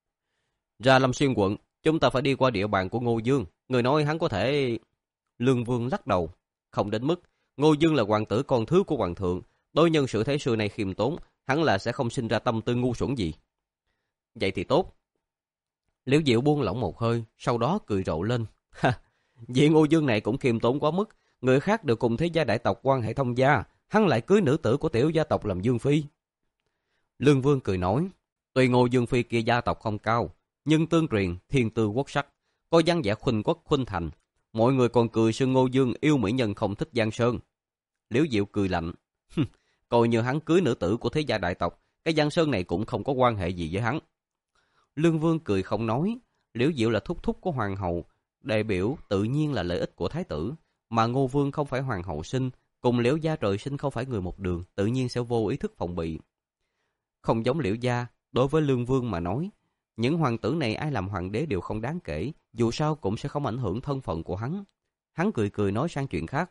Ra Lâm Xuyên quận, chúng ta phải đi qua địa bàn của Ngô Dương. Người nói hắn có thể... Lương Vương lắc đầu. Không đến mức. Ngô Dương là hoàng tử con thứ của hoàng thượng. Đối nhân sự thế xưa này khiêm tốn, hắn là sẽ không sinh ra tâm tư ngu xuẩn gì. Vậy thì tốt. Liễu Diệu buông lỏng một hơi, sau đó cười rộ lên. Ha, vị Ngô Dương này cũng khiêm tốn quá mức. Người khác đều cùng thế gia đại tộc quan hệ thông gia, hắn lại cưới nữ tử của tiểu gia tộc làm Dương Phi. Lương Vương cười nói, tuy Ngô Dương Phi kia gia tộc không cao, nhưng tương truyền thiên tư quốc sắc, có văn vẻ khuynh quốc khuynh thành. Mọi người còn cười xưng Ngô Dương yêu mỹ nhân không thích Giang Sơn. Liễu Diệu cười lạnh, coi như hắn cưới nữ tử của thế gia đại tộc, cái Giang Sơn này cũng không có quan hệ gì với hắn. Lương Vương cười không nói, Liễu Diệu là thúc thúc của hoàng hậu, đại biểu tự nhiên là lợi ích của thái tử, mà Ngô Vương không phải hoàng hậu sinh, cùng Liễu gia trời sinh không phải người một đường, tự nhiên sẽ vô ý thức phòng bị. Không giống Liễu gia, đối với Lương Vương mà nói, những hoàng tử này ai làm hoàng đế đều không đáng kể, dù sao cũng sẽ không ảnh hưởng thân phận của hắn. Hắn cười cười nói sang chuyện khác.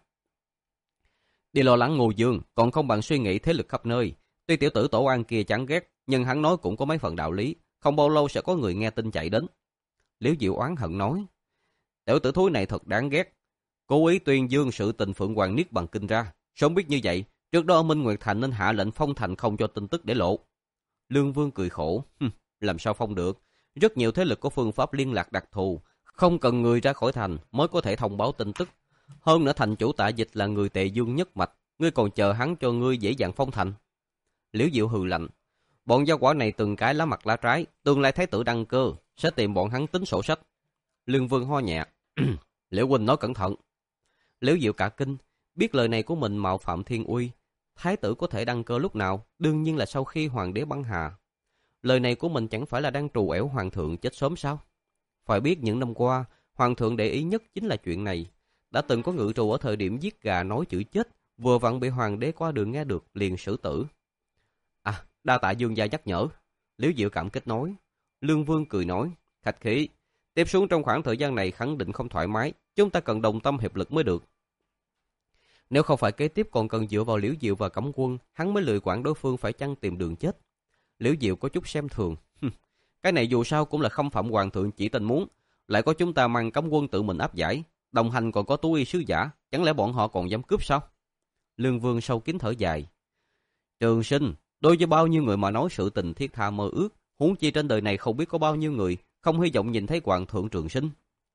Đi lo lắng Ngô Dương, còn không bằng suy nghĩ thế lực khắp nơi. Tuy tiểu tử Tổ An kia chẳng ghét, nhưng hắn nói cũng có mấy phần đạo lý, không bao lâu sẽ có người nghe tin chạy đến. Liễu Diệu oán hận nói, tiểu tử thúi này thật đáng ghét, cố ý tuyên dương sự tình Phượng Hoàng Niết Bàn Kinh ra, sớm biết như vậy, trước đó ở Minh Nguyệt Thành nên hạ lệnh phong thành không cho tin tức để lộ. Lương Vương cười khổ, làm sao phong được, rất nhiều thế lực có phương pháp liên lạc đặc thù, không cần người ra khỏi thành mới có thể thông báo tin tức. Hơn nữa thành chủ Tạ Dịch là người Tề Dương nhất mạch, ngươi còn chờ hắn cho ngươi dễ dàng phong thành. Liễu Diệu hừ lạnh, bọn gia quả này từng cái lá mặt lá trái, tương lai thái tử đăng cơ sẽ tìm bọn hắn tính sổ sách. Lương Vương ho nhẹ, Liễu huynh nói cẩn thận. Liễu Diệu cả kinh, biết lời này của mình mạo phạm thiên uy. Thái tử có thể đăng cơ lúc nào, đương nhiên là sau khi hoàng đế băng hà. Lời này của mình chẳng phải là đang trù ẻo hoàng thượng chết sớm sao? Phải biết những năm qua, hoàng thượng để ý nhất chính là chuyện này. Đã từng có ngự trù ở thời điểm giết gà nói chữ chết, vừa vặn bị hoàng đế qua đường nghe được liền xử tử. À, đa tạ Dương gia nhắc nhở. Liễu Diệu cảm kích nói. Lương Vương cười nói, khách khí. Tiếp xuống trong khoảng thời gian này khẳng định không thoải mái, chúng ta cần đồng tâm hiệp lực mới được. Nếu không phải kế tiếp còn cần dựa vào Liễu Diệu và Cấm Quân, hắn mới lười quản đối phương phải chăng tìm đường chết. Liễu Diệu có chút xem thường. Cái này dù sao cũng là khâm phạm hoàng thượng chỉ tình muốn, lại có chúng ta mang Cấm Quân tự mình áp giải, đồng hành còn có Tú Y sứ giả, chẳng lẽ bọn họ còn dám cướp sao? Lương Vương sâu kín thở dài. Trường Sinh, đối với bao nhiêu người mà nói sự tình thiết tha mơ ước, huống chi trên đời này không biết có bao nhiêu người không hy vọng nhìn thấy hoàng thượng trường sinh.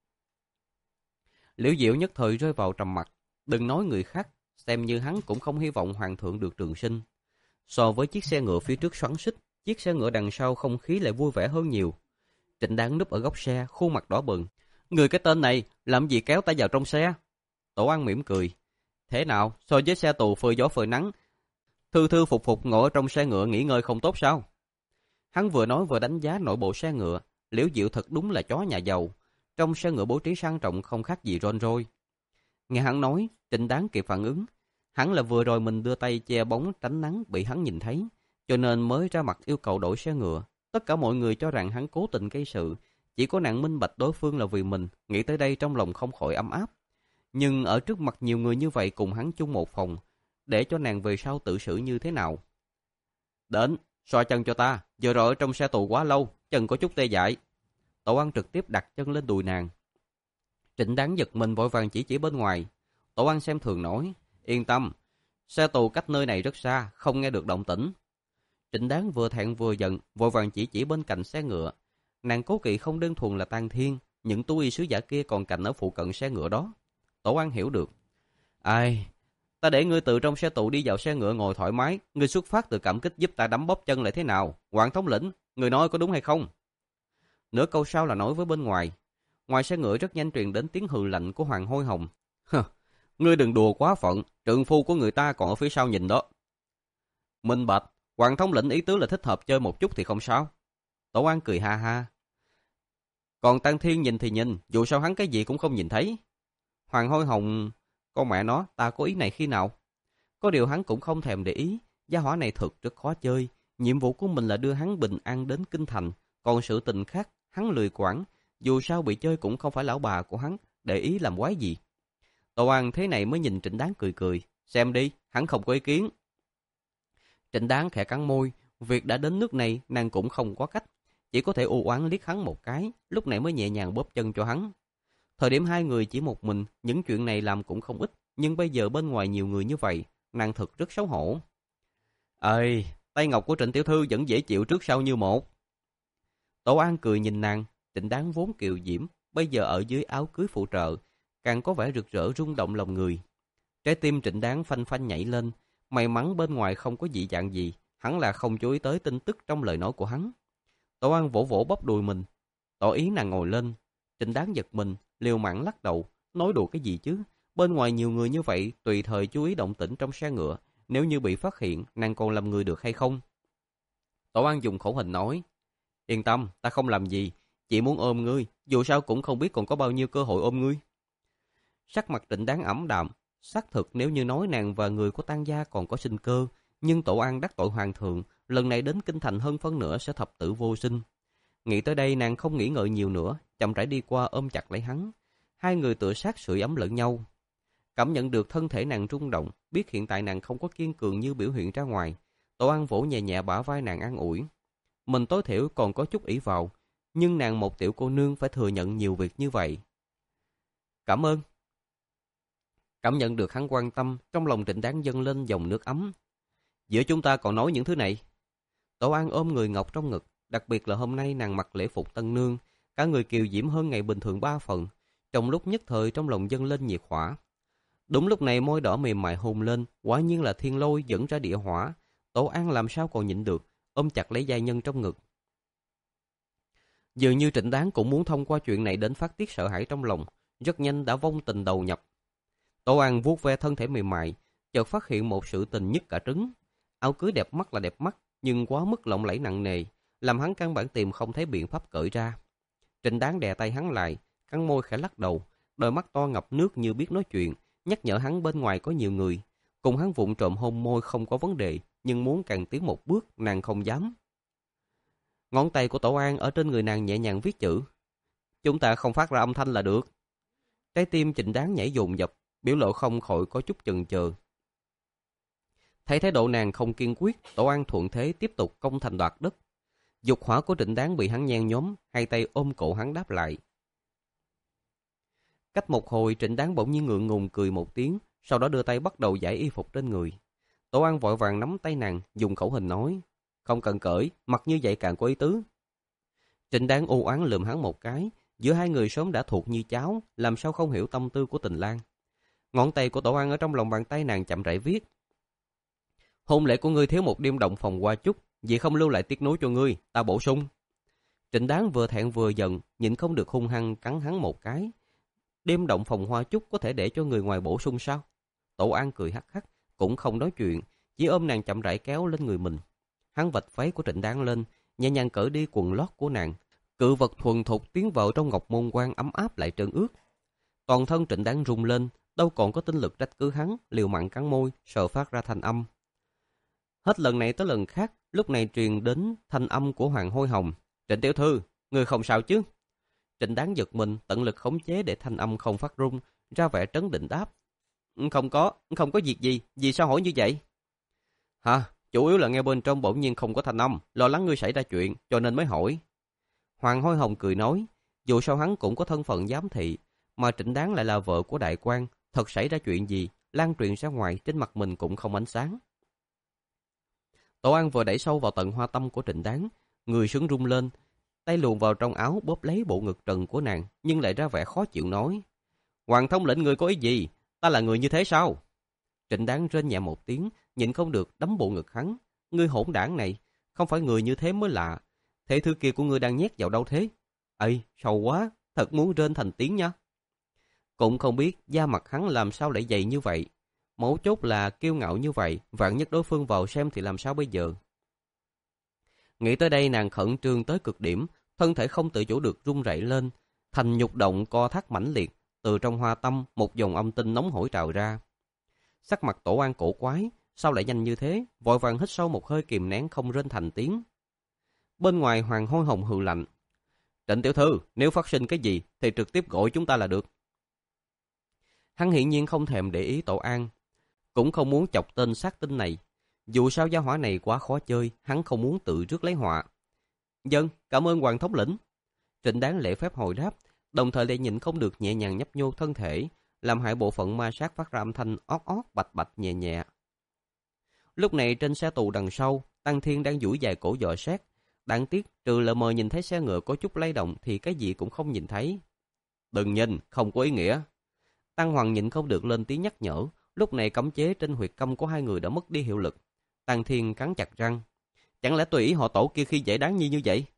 Liễu Diệu nhất thời rơi vào trầm mặc, đừng nói người khác, xem như hắn cũng không hy vọng hoàng thượng được trường sinh. So với chiếc xe ngựa phía trước xoắn xích, chiếc xe ngựa đằng sau không khí lại vui vẻ hơn nhiều. Trịnh Đáng núp ở góc xe, khuôn mặt đỏ bừng. Người cái tên này, làm gì kéo ta vào trong xe? Tổ An mỉm cười. Thế nào, so với xe tù phơi gió phơi nắng, thư thư phục phục ngồi ở trong xe ngựa nghỉ ngơi không tốt sao? Hắn vừa nói vừa đánh giá nội bộ xe ngựa. Liễu Diệu thật đúng là chó nhà giàu. Trong xe ngựa bố trí sang trọng không khác gì Rolls Royce. Nghe hắn nói, Trịnh Đáng kịp phản ứng. Hắn là vừa rồi mình đưa tay che bóng tránh nắng bị hắn nhìn thấy, cho nên mới ra mặt yêu cầu đổi xe ngựa. Tất cả mọi người cho rằng hắn cố tình gây sự, chỉ có nàng minh bạch đối phương là vì mình, nghĩ tới đây trong lòng không khỏi ấm áp. Nhưng ở trước mặt nhiều người như vậy cùng hắn chung một phòng, để cho nàng về sau tự xử như thế nào? Đến, xoa chân cho ta, giờ rồi ở trong xe tù quá lâu, chân có chút tê dại. Tổ An trực tiếp đặt chân lên đùi nàng. Trịnh Đáng giật mình vội vàng chỉ chỉ bên ngoài. Tổ An xem thường nói, yên tâm, xe tù cách nơi này rất xa, không nghe được động tĩnh. Trịnh Đáng vừa thẹn vừa giận, vội vàng chỉ chỉ bên cạnh xe ngựa. Nàng cố kỵ không đơn thuần là Tang Thiên, những tú y sứ giả kia còn cạnh ở phụ cận xe ngựa đó. Tổ An hiểu được. Ai, ta để ngươi từ trong xe tù đi vào xe ngựa ngồi thoải mái, ngươi xuất phát từ cảm kích giúp ta đấm bóp chân lại thế nào? Hoàng thống lĩnh, ngươi nói có đúng hay không? Nửa câu sau là nói với bên ngoài. Ngoài xe ngựa rất nhanh truyền đến tiếng hừ lạnh của Hoàng Hôi Hồng. Hừ, ngươi đừng đùa quá phận, trượng phu của người ta còn ở phía sau nhìn đó. Minh bạch, Hoàng thống lĩnh ý tứ là thích hợp chơi một chút thì không sao. Tổ An cười ha ha. Còn Tang Thiên nhìn thì nhìn, dù sao hắn cái gì cũng không nhìn thấy. Hoàng Hôi Hồng, con mẹ nó, ta có ý này khi nào? Có điều hắn cũng không thèm để ý, gia hỏa này thực rất khó chơi. Nhiệm vụ của mình là đưa hắn bình an đến kinh thành, còn sự tình khác hắn lười quản. Dù sao bị chơi cũng không phải lão bà của hắn, để ý làm quái gì. Tổ An thế này mới nhìn Trịnh Đáng cười cười. Xem đi, hắn không có ý kiến. Trịnh Đáng khẽ cắn môi, việc đã đến nước này nàng cũng không có cách. Chỉ có thể u oán liếc hắn một cái, lúc này mới nhẹ nhàng bóp chân cho hắn. Thời điểm hai người chỉ một mình, những chuyện này làm cũng không ít, nhưng bây giờ bên ngoài nhiều người như vậy, nàng thật rất xấu hổ. Ơi, tay ngọc của Trịnh tiểu thư vẫn dễ chịu trước sau như một. Tổ An cười nhìn nàng, Trịnh Đáng vốn kiều diễm, bây giờ ở dưới áo cưới phụ trợ, càng có vẻ rực rỡ rung động lòng người. Trái tim Trịnh Đáng phanh phanh nhảy lên, may mắn bên ngoài không có dị dạng gì, hắn là không chú ý tới tin tức trong lời nói của hắn. Tổ An vỗ vỗ bóp đùi mình, tỏ ý nàng ngồi lên. Trịnh Đáng giật mình, liều mạng lắc đầu, nói đùa cái gì chứ? Bên ngoài nhiều người như vậy, tùy thời chú ý động tĩnh trong xe ngựa, nếu như bị phát hiện, nàng còn làm người được hay không? Tổ An dùng khẩu hình nói, yên tâm, ta không làm gì, chỉ muốn ôm ngươi, dù sao cũng không biết còn có bao nhiêu cơ hội ôm ngươi. Sắc mặt Trịnh Đáng ẩm đạm, xác thực nếu như nói nàng và người của Tang gia còn có sinh cơ, nhưng Tổ An đắc tội hoàng thượng, lần này đến kinh thành hơn phân nửa sẽ thập tử vô sinh. Nghĩ tới đây nàng không nghĩ ngợi nhiều nữa, chậm rãi đi qua ôm chặt lấy hắn. Hai người tựa sát sưởi ấm lẫn nhau. Cảm nhận được thân thể nàng rung động, biết hiện tại nàng không có kiên cường như biểu hiện ra ngoài. Tổ An vỗ nhẹ nhẹ bả vai nàng an ủi. Mình tối thiểu còn có chút ỷ vào, nhưng nàng một tiểu cô nương phải thừa nhận nhiều việc như vậy. Cảm ơn. Cảm nhận được hắn quan tâm, trong lòng Trịnh Đáng dâng lên dòng nước ấm. Giữa chúng ta còn nói những thứ này. Tổ An ôm người ngọc trong ngực, đặc biệt là hôm nay nàng mặc lễ phục tân nương, cả người kiều diễm hơn ngày bình thường ba phần. Trong lúc nhất thời trong lòng dâng lên nhiệt hỏa. Đúng lúc này môi đỏ mềm mại hôn lên, quả nhiên là thiên lôi dẫn ra địa hỏa. Tổ An làm sao còn nhịn được, ôm chặt lấy giai nhân trong ngực. Dường như Trịnh Đáng cũng muốn thông qua chuyện này đến phát tiết sợ hãi trong lòng, rất nhanh đã vong tình đầu nhập. Tổ An vuốt ve thân thể mềm mại, chợt phát hiện một sự tình nhất cả trứng. Áo cưới đẹp mắt là đẹp mắt, nhưng quá mức lộng lẫy nặng nề, làm hắn căn bản tìm không thấy biện pháp cởi ra. Trịnh Đáng đè tay hắn lại, cắn môi khẽ lắc đầu, đôi mắt to ngập nước như biết nói chuyện, nhắc nhở hắn bên ngoài có nhiều người. Cùng hắn vụng trộm hôn môi không có vấn đề, nhưng muốn càng tiến một bước, nàng không dám. Ngón tay của Tổ An ở trên người nàng nhẹ nhàng viết chữ. Chúng ta không phát ra âm thanh là được. Trái tim Trịnh Đáng nhảy dồn dập, biểu lộ không khỏi có chút chần chờ. Thấy thái độ nàng không kiên quyết, Tổ An thuận thế tiếp tục công thành đoạt đất. Dục hỏa của Trịnh Đáng bị hắn nhen nhóm, hai tay ôm cổ hắn đáp lại. Cách một hồi Trịnh Đáng bỗng nhiên ngượng ngùng cười một tiếng, sau đó đưa tay bắt đầu giải y phục trên người. Tổ An vội vàng nắm tay nàng, dùng khẩu hình nói, không cần cởi, mặc như vậy càng có ý tứ. Trịnh Đáng u oán lườm hắn một cái, giữa hai người sớm đã thuộc như cháo, làm sao không hiểu tâm tư của Tình Lang. Ngón tay của Tổ An ở trong lòng bàn tay nàng chậm rãi viết. Hôn lễ của ngươi thiếu một đêm động phòng qua chút, vì không lưu lại tiếc nuối cho ngươi, ta bổ sung. Trịnh Đáng vừa thẹn vừa giận, nhịn không được hung hăng cắn hắn một cái. Đêm động phòng hoa chúc có thể để cho người ngoài bổ sung sao? Tổ An cười hắc hắc, cũng không nói chuyện, chỉ ôm nàng chậm rãi kéo lên người mình. Hắn vạch váy của Trịnh Đáng lên, nhẹ nhàng cởi đi quần lót của nàng. Cự vật thuần thục tiến vào trong ngọc môn quan ấm áp lại trơn ướt. Toàn thân Trịnh Đáng rung lên, đâu còn có tinh lực trách cứ hắn, liều mạng cắn môi, sợ phát ra thanh âm. Hết lần này tới lần khác, lúc này truyền đến thanh âm của Hoàng Hôi Hồng. Trịnh tiểu thư, người không sao chứ? Trịnh Đáng giật mình, tận lực khống chế để thanh âm không phát rung, ra vẻ trấn định đáp. Không có, không có việc gì, vì sao hỏi như vậy? Hả, chủ yếu là nghe bên trong bỗng nhiên không có thanh âm, lo lắng ngươi xảy ra chuyện, cho nên mới hỏi. Hoàng Hôi Hồng cười nói, dù sao hắn cũng có thân phận giám thị, mà Trịnh Đáng lại là vợ của đại quan, thật xảy ra chuyện gì, lan truyền ra ngoài trên mặt mình cũng không ánh sáng. Tổ An vừa đẩy sâu vào tận hoa tâm của Trịnh Đáng, người sướng rung lên, tay luồn vào trong áo bóp lấy bộ ngực trần của nàng, nhưng lại ra vẻ khó chịu nói. Hoàng thống lĩnh người có ý gì? Ta là người như thế sao? Trịnh Đáng rên nhẹ một tiếng, nhịn không được đấm bộ ngực hắn. Ngươi hỗn đảng này, không phải người như thế mới lạ. Thế thứ kia của ngươi đang nhét vào đâu thế? Ây, sầu quá, thật muốn rên thành tiếng nha. Cũng không biết da mặt hắn làm sao lại dày như vậy. Mấu chốt là kiêu ngạo như vậy, vạn nhất đối phương vào xem thì làm sao bây giờ? Nghĩ tới đây nàng khẩn trương tới cực điểm, thân thể không tự chủ được run rẩy lên, thành nhục động co thắt mãnh liệt, từ trong hoa tâm một dòng âm tinh nóng hổi trào ra. Sắc mặt Tổ An cổ quái, sao lại nhanh như thế, vội vàng hít sâu một hơi kìm nén không rên thành tiếng. Bên ngoài Hoàng Hôi Hồng hừ lạnh. Trịnh tiểu thư, nếu phát sinh cái gì thì trực tiếp gọi chúng ta là được. Hắn hiển nhiên không thèm để ý Tổ An, cũng không muốn chọc tên sát tinh này. Dù sao gia hỏa này quá khó chơi, hắn không muốn tự rước lấy họa. Dân, cảm ơn Hoàng thống lĩnh. Trịnh Đáng lễ phép hồi đáp, đồng thời lại nhịn không được nhẹ nhàng nhấp nhô thân thể, làm hại bộ phận ma sát phát ra âm thanh ót ót bạch bạch nhẹ nhẹ. Lúc này trên xe tù đằng sau, Tăng Thiên đang duỗi dài cổ dò xét. Đáng tiếc, trừ lờ mờ nhìn thấy xe ngựa có chút lay động thì cái gì cũng không nhìn thấy. Đừng nhìn, không có ý nghĩa. Tăng Hoàng nhịn không được lên tiếng nhắc nhở, lúc này cấm chế trên huyệt câm của hai người đã mất đi hiệu lực. Tăng Thiên cắn chặt răng. Chẳng lẽ tùy ý họ Tổ kia khi dễ đáng nhi như vậy?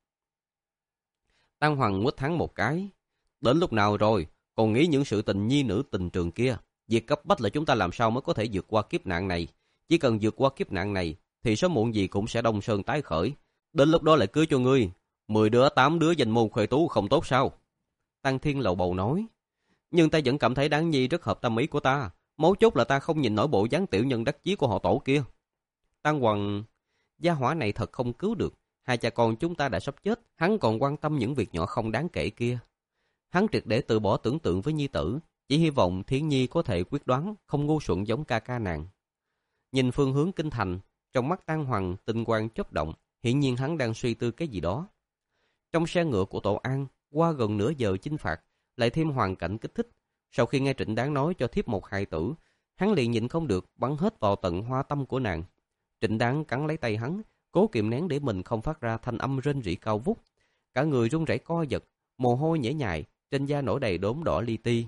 Tăng Hoàng quýt hắn một cái. Đến lúc nào rồi, còn nghĩ những sự tình nhi nữ tình trường kia. Việc cấp bách là chúng ta làm sao mới có thể vượt qua kiếp nạn này. Chỉ cần vượt qua kiếp nạn này, thì sớm muộn gì cũng sẽ đông sơn tái khởi. Đến lúc đó lại cưới cho ngươi. Mười đứa, tám đứa danh môn khuê tú không tốt sao? Tăng Thiên lầu bầu nói. Nhưng ta vẫn cảm thấy Đáng nhi rất hợp tâm ý của ta. Mấu chốt là ta không nhìn nổi bộ dáng tiểu nhân đắc chí của họ Tổ kia. Tăng Hoàng, gia hỏa này thật không cứu được. Hai cha con chúng ta đã sắp chết, hắn còn quan tâm những việc nhỏ không đáng kể kia. Hắn triệt để từ bỏ tưởng tượng với nhi tử, chỉ hy vọng Thiến Nhi có thể quyết đoán, không ngu xuẩn giống ca ca nàng. Nhìn phương hướng kinh thành, trong mắt Tăng Hoàng tinh quang chớp động, hiển nhiên hắn đang suy tư cái gì đó. Trong xe ngựa của Tổ An, qua gần nửa giờ chinh phạt, lại thêm hoàn cảnh kích thích. Sau khi nghe Trịnh Đáng nói cho thiếp một hài tử, hắn liền nhịn không được bắn hết vào tận hoa tâm của nàng. Trịnh Đáng cắn lấy tay hắn, cố kiềm nén để mình không phát ra thanh âm rên rỉ cao vút. Cả người run rẩy co giật, mồ hôi nhễ nhại, trên da nổi đầy đốm đỏ li ti.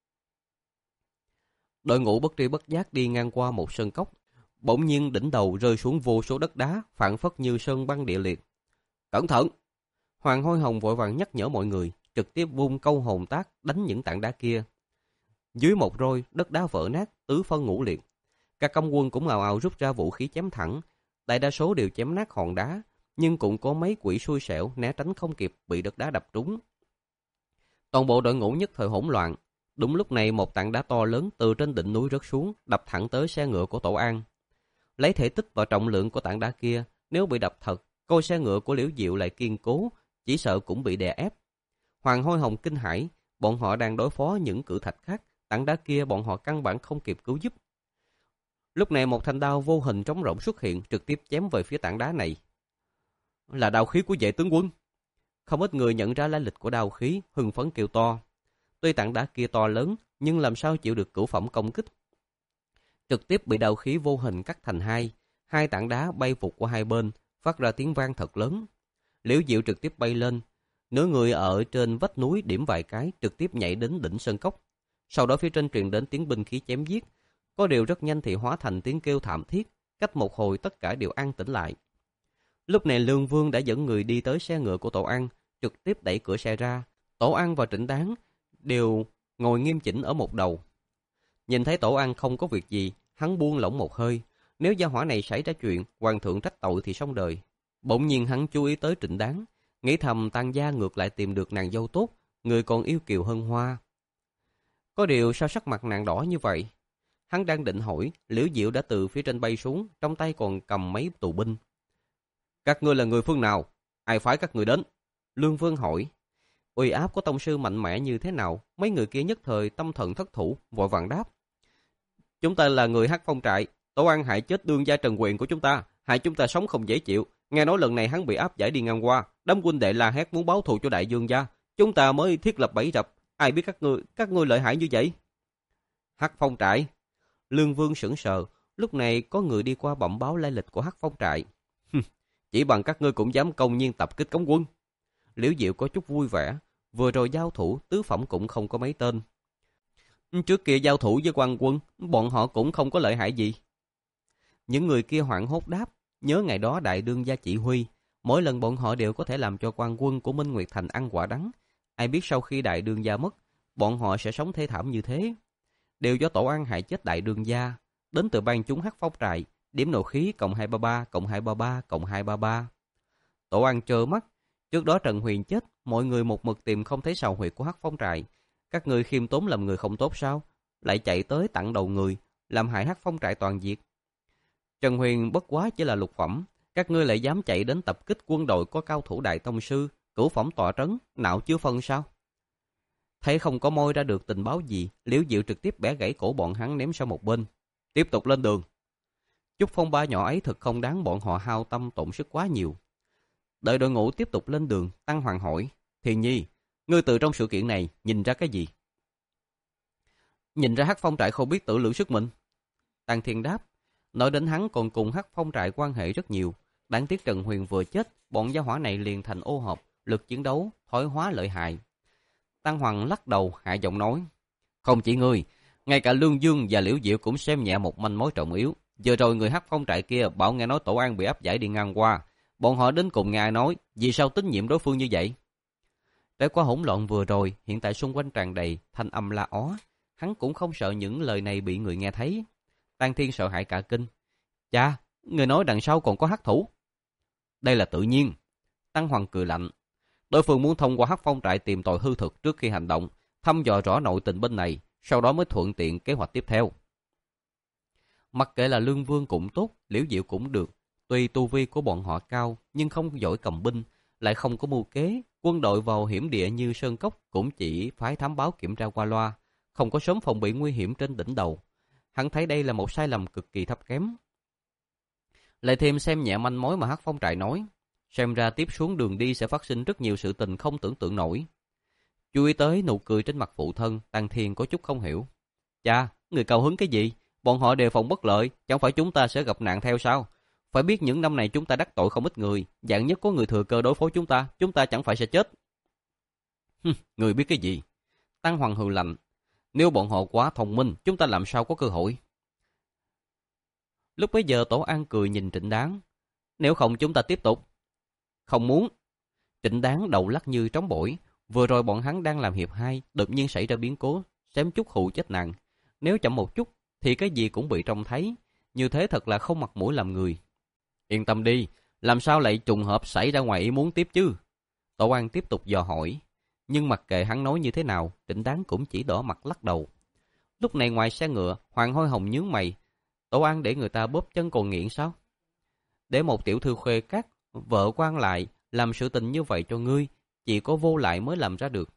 Đội ngũ bất tri bất giác đi ngang qua một sơn cốc, bỗng nhiên đỉnh đầu rơi xuống vô số đất đá, phảng phất như sơn băng địa liệt. Cẩn thận! Hoàng Hôi Hồng vội vàng nhắc nhở mọi người, trực tiếp vung câu hồn tác đánh những tảng đá kia. Dưới một roi, đất đá vỡ nát, tứ phân ngũ liệt. Các công quân cũng ào ào rút ra vũ khí chém thẳng, đại đa số đều chém nát hòn đá, nhưng cũng có mấy quỷ xui xẻo né tránh không kịp bị đất đá đập trúng. Toàn bộ đội ngũ nhất thời hỗn loạn. Đúng lúc này một tảng đá to lớn từ trên đỉnh núi rớt xuống, đập thẳng tới xe ngựa của Tổ An. Lấy thể tích và trọng lượng của tảng đá kia, nếu bị đập thật, coi xe ngựa của Liễu Diệu lại kiên cố, chỉ sợ cũng bị đè ép. Hoàng Hôi Hồng kinh hãi, bọn họ đang đối phó những cự thạch khác, tảng đá kia bọn họ căn bản không kịp cứu giúp. Lúc này một thanh đao vô hình trống rỗng xuất hiện, trực tiếp chém về phía tảng đá này. Là đao khí của Vệ tướng quân. Không ít người nhận ra lai lịch của đao khí, hưng phấn kêu to. Tuy tảng đá kia to lớn, nhưng làm sao chịu được cửu phẩm công kích. Trực tiếp bị đao khí vô hình cắt thành hai, hai tảng đá bay vụt qua hai bên, phát ra tiếng vang thật lớn. Liễu Diệu trực tiếp bay lên, nửa người ở trên vách núi điểm vài cái, trực tiếp nhảy đến đỉnh sơn cốc. Sau đó phía trên truyền đến tiếng binh khí chém giết, có điều rất nhanh thì hóa thành tiếng kêu thảm thiết, cách một hồi tất cả đều an tĩnh lại. Lúc này Lương Vương đã dẫn người đi tới xe ngựa của Tổ An, trực tiếp đẩy cửa xe ra. Tổ An và Trịnh Đáng đều ngồi nghiêm chỉnh ở một đầu. Nhìn thấy Tổ An không có việc gì, hắn buông lỏng một hơi. Nếu gia hỏa này xảy ra chuyện, hoàng thượng trách tội thì xong đời. Bỗng nhiên hắn chú ý tới Trịnh Đáng, nghĩ thầm Tang gia ngược lại tìm được nàng dâu tốt, người còn yêu kiều hơn hoa. Có điều sao sắc mặt nàng đỏ như vậy? Hắn đang định hỏi, Liễu Diệu đã từ phía trên bay xuống, trong tay còn cầm mấy tù binh. Các ngươi là người phương nào? Ai phái các người đến? Lương Vương hỏi. Uy áp của tông sư mạnh mẽ như thế nào? Mấy người kia nhất thời tâm thần thất thủ, vội vàng đáp. Chúng ta là người Hắc Phong trại, Tổ An hại chết đương gia Trần Quyền của chúng ta, hại chúng ta sống không dễ chịu. Nghe nói lần này hắn bị áp giải đi ngang qua, đám huynh đệ la hét muốn báo thù cho đại dương gia, chúng ta mới thiết lập bẫy rập. Ai biết các ngươi, các ngươi lợi hại như vậy? Hắc Phong trại. Lương Vương sững sờ, lúc này có người đi qua bẩm báo lai lịch của Hắc Phong trại. Chỉ bằng các ngươi cũng dám công nhiên tập kích cấm quân. Liễu Diệu có chút vui vẻ, vừa rồi giao thủ tứ phẩm cũng không có mấy tên. Trước kia giao thủ với quan quân, bọn họ cũng không có lợi hại gì. Những người kia hoảng hốt đáp, nhớ ngày đó đại đương gia chỉ huy, mỗi lần bọn họ đều có thể làm cho quan quân của Minh Nguyệt Thành ăn quả đắng. Ai biết sau khi đại đương gia mất, bọn họ sẽ sống thê thảm như thế. Đều do Tổ An hại chết đại đương gia, đến từ ban chúng Hắc Phong trại, điểm nộ khí cộng hai ba ba cộng hai ba ba cộng hai ba ba. Tổ An trơ mắt, trước đó Trần Huyền chết, mọi người một mực tìm không thấy sào huyệt của Hắc Phong trại. Các ngươi khiêm tốn làm người không tốt sao? Lại chạy tới tặng đầu người, làm hại Hắc Phong trại toàn diệt. Trần Huyền bất quá chỉ là lục phẩm, các ngươi lại dám chạy đến tập kích quân đội có cao thủ đại tông sư, cửu phẩm tọa trấn, nạo chưa phân sao? Thấy không có moi ra được tình báo gì, Liễu Diệu trực tiếp bẻ gãy cổ bọn hắn ném sang một bên. Tiếp tục lên đường. Chút phong ba nhỏ ấy thật không đáng bọn họ hao tâm tổn sức quá nhiều. Đợi đội ngũ tiếp tục lên đường, Tăng Hoàng hỏi, Thiền Nhi, ngươi từ trong sự kiện này nhìn ra cái gì? Nhìn ra Hắc Phong trại không biết tự lượng sức mình. Tăng Thiên đáp, nói đến hắn còn cùng Hắc Phong trại quan hệ rất nhiều. Đáng tiếc Trần Huyền vừa chết, bọn gia hỏa này liền thành ô hợp, lực chiến đấu, thoái hóa lợi hại. Tăng Hoàng lắc đầu, hạ giọng nói, không chỉ ngươi, ngay cả Lương Dương và Liễu Diệu cũng xem nhẹ một manh mối trọng yếu. Giờ rồi người Hắc Phong trại kia bảo nghe nói Tổ An bị áp giải đi ngang qua. Bọn họ đến cùng nghe ai nói, vì sao tín nhiệm đối phương như vậy? Trải qua hỗn loạn vừa rồi, hiện tại xung quanh tràn đầy thanh âm la ó. Hắn cũng không sợ những lời này bị người nghe thấy. Tăng Thiên sợ hãi cả kinh. Cha, người nói đằng sau còn có hắc thủ. Đây là tự nhiên. Tăng Hoàng cười lạnh. Đối phương muốn thông qua Hắc Phong trại tìm tòi hư thực trước khi hành động, thăm dò rõ nội tình bên này, sau đó mới thuận tiện kế hoạch tiếp theo. Mặc kệ là Lương Vương cũng tốt, Liễu Diệu cũng được. Tuy tu vi của bọn họ cao, nhưng không giỏi cầm binh, lại không có mưu kế. Quân đội vào hiểm địa như Sơn Cốc cũng chỉ phái thám báo kiểm tra qua loa, không có sớm phòng bị nguy hiểm trên đỉnh đầu. Hắn thấy đây là một sai lầm cực kỳ thấp kém. Lại thêm xem nhẹ manh mối mà Hắc Phong trại nói, xem ra tiếp xuống đường đi sẽ phát sinh rất nhiều sự tình không tưởng tượng nổi. Chú ý tới nụ cười trên mặt phụ thân, Tăng Thiên có chút không hiểu. Cha, người cao hứng cái gì? Bọn họ đề phòng bất lợi, chẳng phải chúng ta sẽ gặp nạn theo sao? Phải biết những năm này chúng ta đắc tội không ít người, dạng nhất có người thừa cơ đối phó chúng ta, chúng ta chẳng phải sẽ chết. Hừm, người biết cái gì? Tăng Hoàng hừ lạnh. Nếu bọn họ quá thông minh, chúng ta làm sao có cơ hội? Lúc bấy giờ Tổ An cười nhìn Trịnh Đáng. Nếu không chúng ta tiếp tục. Không muốn. Trịnh Đáng đầu lắc như trống bổi. Vừa rồi bọn hắn đang làm hiệp hai, đột nhiên xảy ra biến cố, xém chút hụ chết nặng. Nếu chậm một chút, thì cái gì cũng bị trông thấy. Như thế thật là không mặt mũi làm người. Yên tâm đi, làm sao lại trùng hợp xảy ra ngoài ý muốn tiếp chứ? Tổ An tiếp tục dò hỏi. Nhưng mặc kệ hắn nói như thế nào, Trịnh Đáng cũng chỉ đỏ mặt lắc đầu. Lúc này ngoài xe ngựa, Hoàng Hôi Hồng nhướng mày. Tổ An để người ta bóp chân còn nghiện sao? Để một tiểu thư khuê các, vợ quan lại, làm sự tình như vậy cho ngươi, chỉ có vô lại mới làm ra được.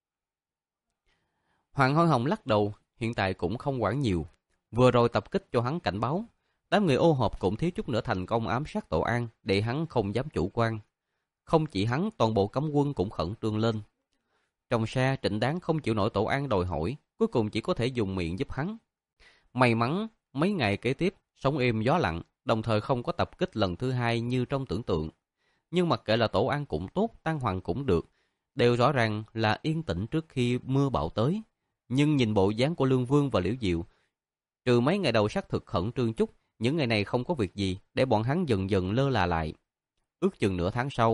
Hoàng Hôi Hồng lắc đầu, hiện tại cũng không quản nhiều. Vừa rồi tập kích cho hắn cảnh báo. Đám người ô hợp cũng thiếu chút nữa thành công ám sát Tổ An, để hắn không dám chủ quan. Không chỉ hắn, toàn bộ cấm quân cũng khẩn trương lên. Trong xe, Trịnh Đáng không chịu nổi Tổ An đòi hỏi, cuối cùng chỉ có thể dùng miệng giúp hắn. May mắn, mấy ngày kế tiếp, sóng êm gió lặng, đồng thời không có tập kích lần thứ hai như trong tưởng tượng. Nhưng mặc kệ là Tổ An cũng tốt, Tăng Hoàng cũng được, đều rõ ràng là yên tĩnh trước khi mưa bão tới. Nhưng nhìn bộ dáng của Lương Vương và Liễu Diệu, trừ mấy ngày đầu xác thực khẩn trương chút, những ngày này không có việc gì để bọn hắn dần dần lơ là lại. Ước chừng nửa tháng sau,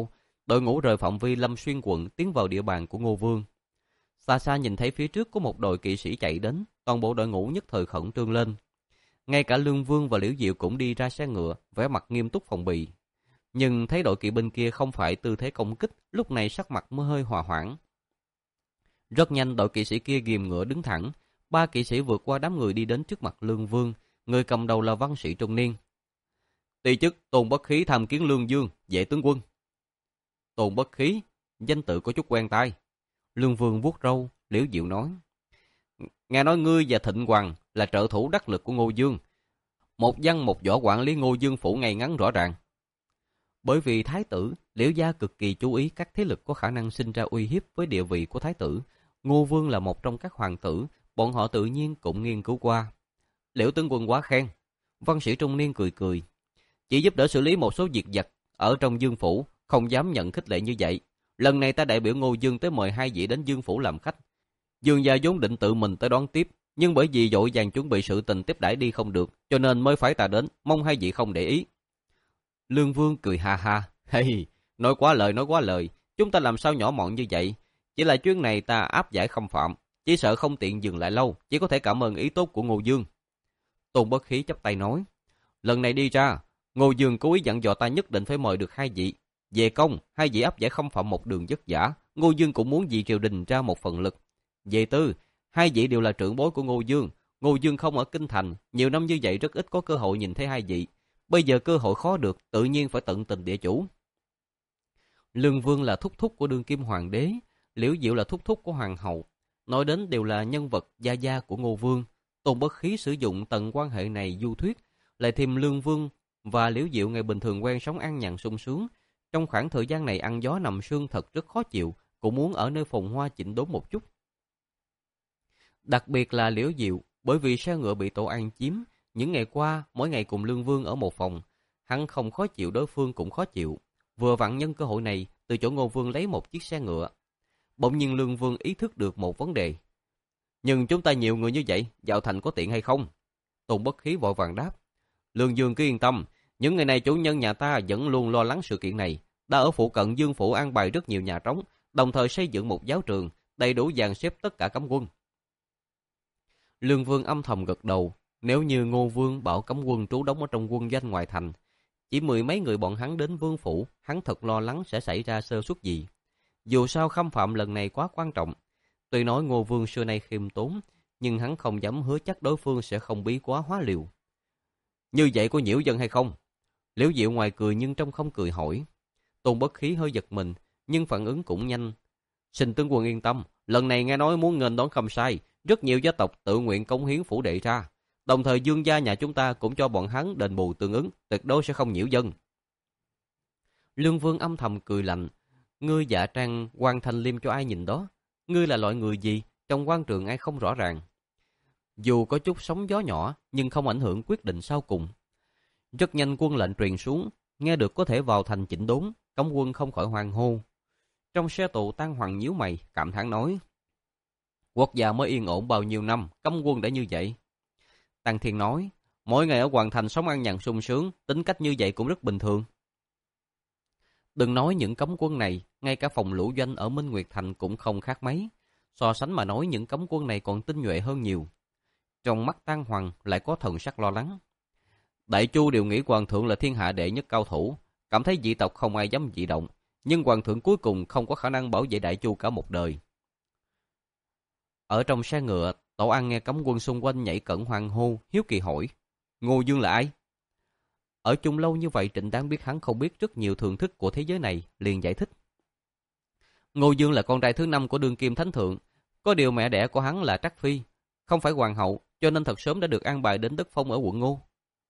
đội ngũ rời phạm vi Lâm Xuyên quận tiến vào địa bàn của Ngô Vương. Xa xa nhìn thấy phía trước có một đội kỵ sĩ chạy đến, toàn bộ đội ngũ nhất thời khẩn trương lên. Ngay cả Lương Vương và Liễu Diệu cũng đi ra xe ngựa, vẻ mặt nghiêm túc phòng bị. Nhưng thấy đội kỵ binh kia không phải tư thế công kích, lúc này sắc mặt mới hơi hòa hoãn. Rất nhanh đội kỵ sĩ kia ghìm ngựa đứng thẳng, ba kỵ sĩ vượt qua đám người đi đến trước mặt Lương Vương, người cầm đầu là văn sĩ trung niên. Ty chức Tôn Bất Khí tham kiến Lương Dương, vệ tướng quân. Tôn Bất Khí, danh tự có chút quen tai. Lương Vương vuốt râu, Liễu Diệu nói. Nghe nói ngươi và Thịnh Hoàng là trợ thủ đắc lực của Ngô Dương. Một văn một võ quản lý Ngô Dương phủ ngay ngắn rõ ràng. Bởi vì thái tử, Liễu gia cực kỳ chú ý các thế lực có khả năng sinh ra uy hiếp với địa vị của thái tử. Ngô Vương là một trong các hoàng tử, bọn họ tự nhiên cũng nghiên cứu qua. Liễu tướng quân quá khen. Văn sĩ trung niên cười cười. Chỉ giúp đỡ xử lý một số việc vặt ở trong Dương phủ, không dám nhận khích lệ như vậy. Lần này ta đại biểu Ngô Dương tới mời hai vị đến Dương phủ làm khách. Dương gia vốn định tự mình tới đón tiếp, nhưng bởi vì vội vàng chuẩn bị sự tình tiếp đãi đi không được, cho nên mới phải ta đến, mong hai vị không để ý. Lương Vương cười ha ha. Hey, nói quá lời nói quá lời, chúng ta làm sao nhỏ mọn như vậy? Chỉ là chuyến này ta áp giải không phạm, chỉ sợ không tiện dừng lại lâu, chỉ có thể cảm ơn ý tốt của Ngô Dương. Tôn Bất Khí chắp tay nói. Lần này đi ra, Ngô Dương cố ý dặn dò ta nhất định phải mời được hai vị. Về công, hai vị áp giải không phạm một đường vất vả, Ngô Dương cũng muốn vì triều đình ra một phần lực. Về tư, hai vị đều là trưởng bối của Ngô Dương. Ngô Dương không ở kinh thành, nhiều năm như vậy rất ít có cơ hội nhìn thấy hai vị. Bây giờ cơ hội khó được, tự nhiên phải tận tình địa chủ. Lương Vương là thúc thúc của đương kim hoàng đế, Liễu Diệu là thúc thúc của hoàng hậu. Nói đến đều là nhân vật gia gia của Ngô Vương. Tôn Bất Khí sử dụng tầng quan hệ này du thuyết, lại thêm Lương Vương và Liễu Diệu ngày bình thường quen sống ăn nhàn sung sướng. Trong khoảng thời gian này ăn gió nằm sương thật rất khó chịu, cũng muốn ở nơi phồn hoa chỉnh đốn một chút. Đặc biệt là Liễu Diệu, bởi vì xe ngựa bị Tổ An chiếm, những ngày qua mỗi ngày cùng Lương Vương ở một phòng, hắn không khó chịu, đối phương cũng khó chịu. Vừa vặn nhân cơ hội này, từ chỗ Ngô Vương lấy một chiếc xe ngựa. Bỗng nhiên Lương Vương ý thức được một vấn đề. Nhưng chúng ta nhiều người như vậy, vào thành có tiện hay không? Tôn Bất Khí vội vàng đáp. Lương Dương cứ yên tâm, những ngày này chủ nhân nhà ta vẫn luôn lo lắng sự kiện này. Đã ở phụ cận Dương phủ an bài rất nhiều nhà trống, đồng thời xây dựng một giáo trường, đầy đủ dàn xếp tất cả cấm quân. Lương Vương âm thầm gật đầu. Nếu như Ngô Vương bảo cấm quân trú đóng ở trong quân doanh ngoài thành, chỉ mười mấy người bọn hắn đến Vương phủ, hắn thật lo lắng sẽ xảy ra sơ suất gì. Dù sao khâm phạm lần này quá quan trọng. Tuy nói Ngô Vương xưa nay khiêm tốn, nhưng hắn không dám hứa chắc đối phương sẽ không bí quá hóa liều. Như vậy có nhiễu dân hay không? Liễu Diệu ngoài cười nhưng trong không cười hỏi. Tôn Bất Khí hơi giật mình, nhưng phản ứng cũng nhanh. Xin tướng quân yên tâm, lần này nghe nói muốn nghênh đón không sai, rất nhiều gia tộc tự nguyện cống hiến phủ đệ ra. Đồng thời Dương gia nhà chúng ta cũng cho bọn hắn đền bù tương ứng, tuyệt đối sẽ không nhiễu dân. Lương Vương âm thầm cười lạnh. Ngươi dạ trang quan thanh liêm cho ai nhìn đó? Ngươi là loại người gì? Trong quan trường ai không rõ ràng? Dù có chút sóng gió nhỏ, nhưng không ảnh hưởng quyết định sau cùng. Rất nhanh quân lệnh truyền xuống, nghe được có thể vào thành chỉnh đốn, cấm quân không khỏi hoan hô. Trong xe tù Tăng Hoàng nhíu mày, cảm thán nói. Quốc gia mới yên ổn bao nhiêu năm, cấm quân đã như vậy. Tăng Thiên nói, mỗi ngày ở Hoàng Thành sống ăn nhàn sung sướng, tính cách như vậy cũng rất bình thường. Đừng nói những cấm quân này, ngay cả phòng lũ doanh ở Minh Nguyệt Thành cũng không khác mấy. So sánh mà nói những cấm quân này còn tinh nhuệ hơn nhiều. Trong mắt Tăng Hoàng lại có thần sắc lo lắng. Đại Chu đều nghĩ Hoàng thượng là thiên hạ đệ nhất cao thủ, cảm thấy dị tộc không ai dám dị động, nhưng Hoàng thượng cuối cùng không có khả năng bảo vệ Đại Chu cả một đời. Ở trong xe ngựa, Tổ An nghe cấm quân xung quanh nhảy cẩn hoan hô, hiếu kỳ hỏi. Ngô Dương là ai? Ở chung lâu như vậy, Trịnh Đáng biết hắn không biết rất nhiều thưởng thức của thế giới này, liền giải thích. Ngô Dương là con trai thứ năm của đương kim thánh thượng, có điều mẹ đẻ của hắn là Trắc Phi, không phải hoàng hậu, cho nên thật sớm đã được an bài đến đất phong ở quận Ngô.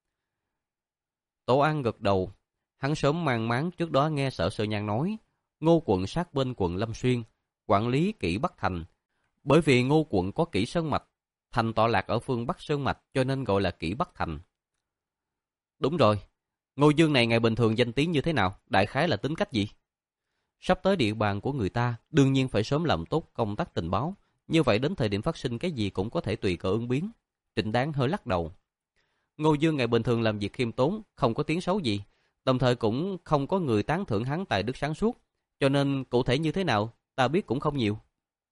Tổ An gật đầu, hắn sớm mang máng trước đó nghe Sở Sơ Nhan nói, Ngô quận sát bên quận Lâm Xuyên, quản lý kỹ Bắc Thành. Bởi vì Ngô quận có kỹ Sơn Mạch, thành tọa lạc ở phương Bắc Sơn Mạch cho nên gọi là kỹ Bắc Thành. Đúng rồi, Ngô Dương này ngày bình thường danh tiếng như thế nào, đại khái là tính cách gì? Sắp tới địa bàn của người ta, đương nhiên phải sớm làm tốt công tác tình báo, như vậy đến thời điểm phát sinh cái gì cũng có thể tùy cơ ứng biến. Trịnh Đáng hơi lắc đầu. Ngô Dương ngày bình thường làm việc khiêm tốn, không có tiếng xấu gì, đồng thời cũng không có người tán thưởng hắn tài đức sáng suốt, cho nên cụ thể như thế nào, ta biết cũng không nhiều.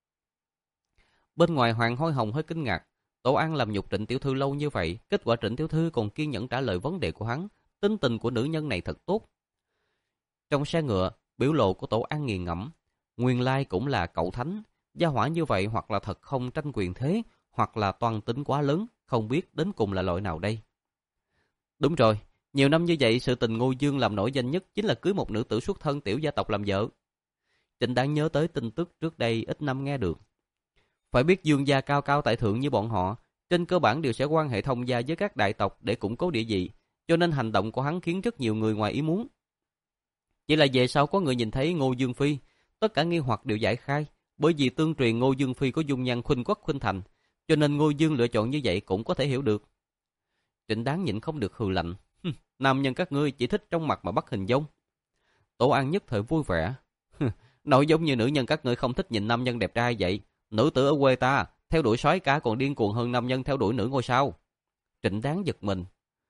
Bên ngoài Hoàng Hôi Hồng hơi kinh ngạc. Tổ An làm nhục Trịnh tiểu thư lâu như vậy, kết quả Trịnh tiểu thư còn kiên nhẫn trả lời vấn đề của hắn. Tính tình của nữ nhân này thật tốt. Trong xe ngựa, biểu lộ của Tổ An nghiền ngẫm. Nguyên lai cũng là cậu thánh. Gia hỏa như vậy hoặc là thật không tranh quyền thế, hoặc là toan tính quá lớn, không biết đến cùng là loại nào đây. Đúng rồi, nhiều năm như vậy sự tình Ngô Dương làm nổi danh nhất chính là cưới một nữ tử xuất thân tiểu gia tộc làm vợ. Trịnh Đáng nhớ tới tin tức trước đây ít năm nghe được. Phải biết Dương gia cao cao tại thượng như bọn họ, trên cơ bản đều sẽ quan hệ thông gia với các đại tộc để củng cố địa vị, cho nên hành động của hắn khiến rất nhiều người ngoài ý muốn. Chỉ là về sau có người nhìn thấy Ngô Dương Phi, tất cả nghi hoặc đều giải khai, bởi vì tương truyền Ngô Dương Phi có dung nhan khuynh quốc khuynh thành, cho nên Ngô Dương lựa chọn như vậy cũng có thể hiểu được. Trịnh Đáng nhịn không được hừ lạnh, nam nhân các ngươi chỉ thích trong mặt mà bắt hình dong. Tổ An nhất thời vui vẻ, nói giống như nữ nhân các ngươi không thích nhìn nam nhân đẹp trai vậy. Nữ tử ở quê ta theo đuổi soái ca còn điên cuồng hơn nam nhân theo đuổi nữ ngôi sao. Trịnh Đáng giật mình.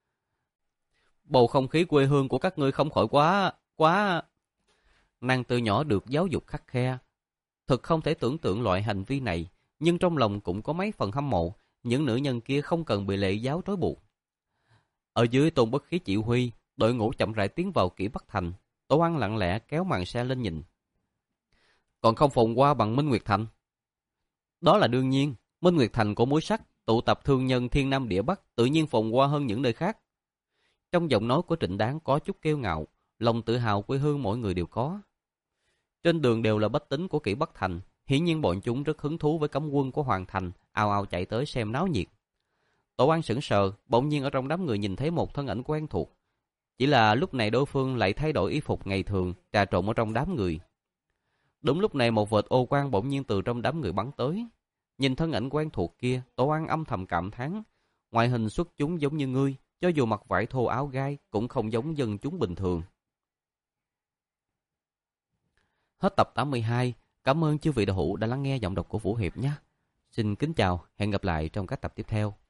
Bầu không khí quê hương của các ngươi không khỏi quá, quá... Nàng từ nhỏ được giáo dục khắt khe, thực không thể tưởng tượng loại hành vi này, nhưng trong lòng cũng có mấy phần hâm mộ, những nữ nhân kia không cần bị lệ giáo trói buộc. Ở dưới Tôn Bất Khí chỉ huy, đội ngũ chậm rãi tiến vào Kỷ Bắc Thành. Tổ An lặng lẽ kéo màn xe lên nhìn. Còn không phồn qua bằng Minh Nguyệt Thành. Đó là đương nhiên, Minh Nguyệt Thành có mối sắc, tụ tập thương nhân thiên nam địa bắc, tự nhiên phồn hoa hơn những nơi khác. Trong giọng nói của Trịnh Đáng có chút kiêu ngạo, lòng tự hào quê hương mỗi người đều có. Trên đường đều là bách tính của Kỷ Bắc Thành, hiển nhiên bọn chúng rất hứng thú với cấm quân của Hoàng Thành, ào ào chạy tới xem náo nhiệt. Tổ An sững sờ, bỗng nhiên ở trong đám người nhìn thấy một thân ảnh quen thuộc. Chỉ là lúc này đối phương lại thay đổi y phục ngày thường, trà trộn ở trong đám người. Đúng lúc này một vệt ô quang bỗng nhiên từ trong đám người bắn tới. Nhìn thân ảnh quen thuộc kia, Tổ An âm thầm cảm thán, ngoại hình xuất chúng giống như ngươi, cho dù mặc vải thô áo gai cũng không giống dân chúng bình thường. Hết tập tám mươi hai. Cảm ơn chư vị đạo hữu đã lắng nghe giọng đọc của Vũ Hiệp nhé. Xin kính chào, hẹn gặp lại trong các tập tiếp theo.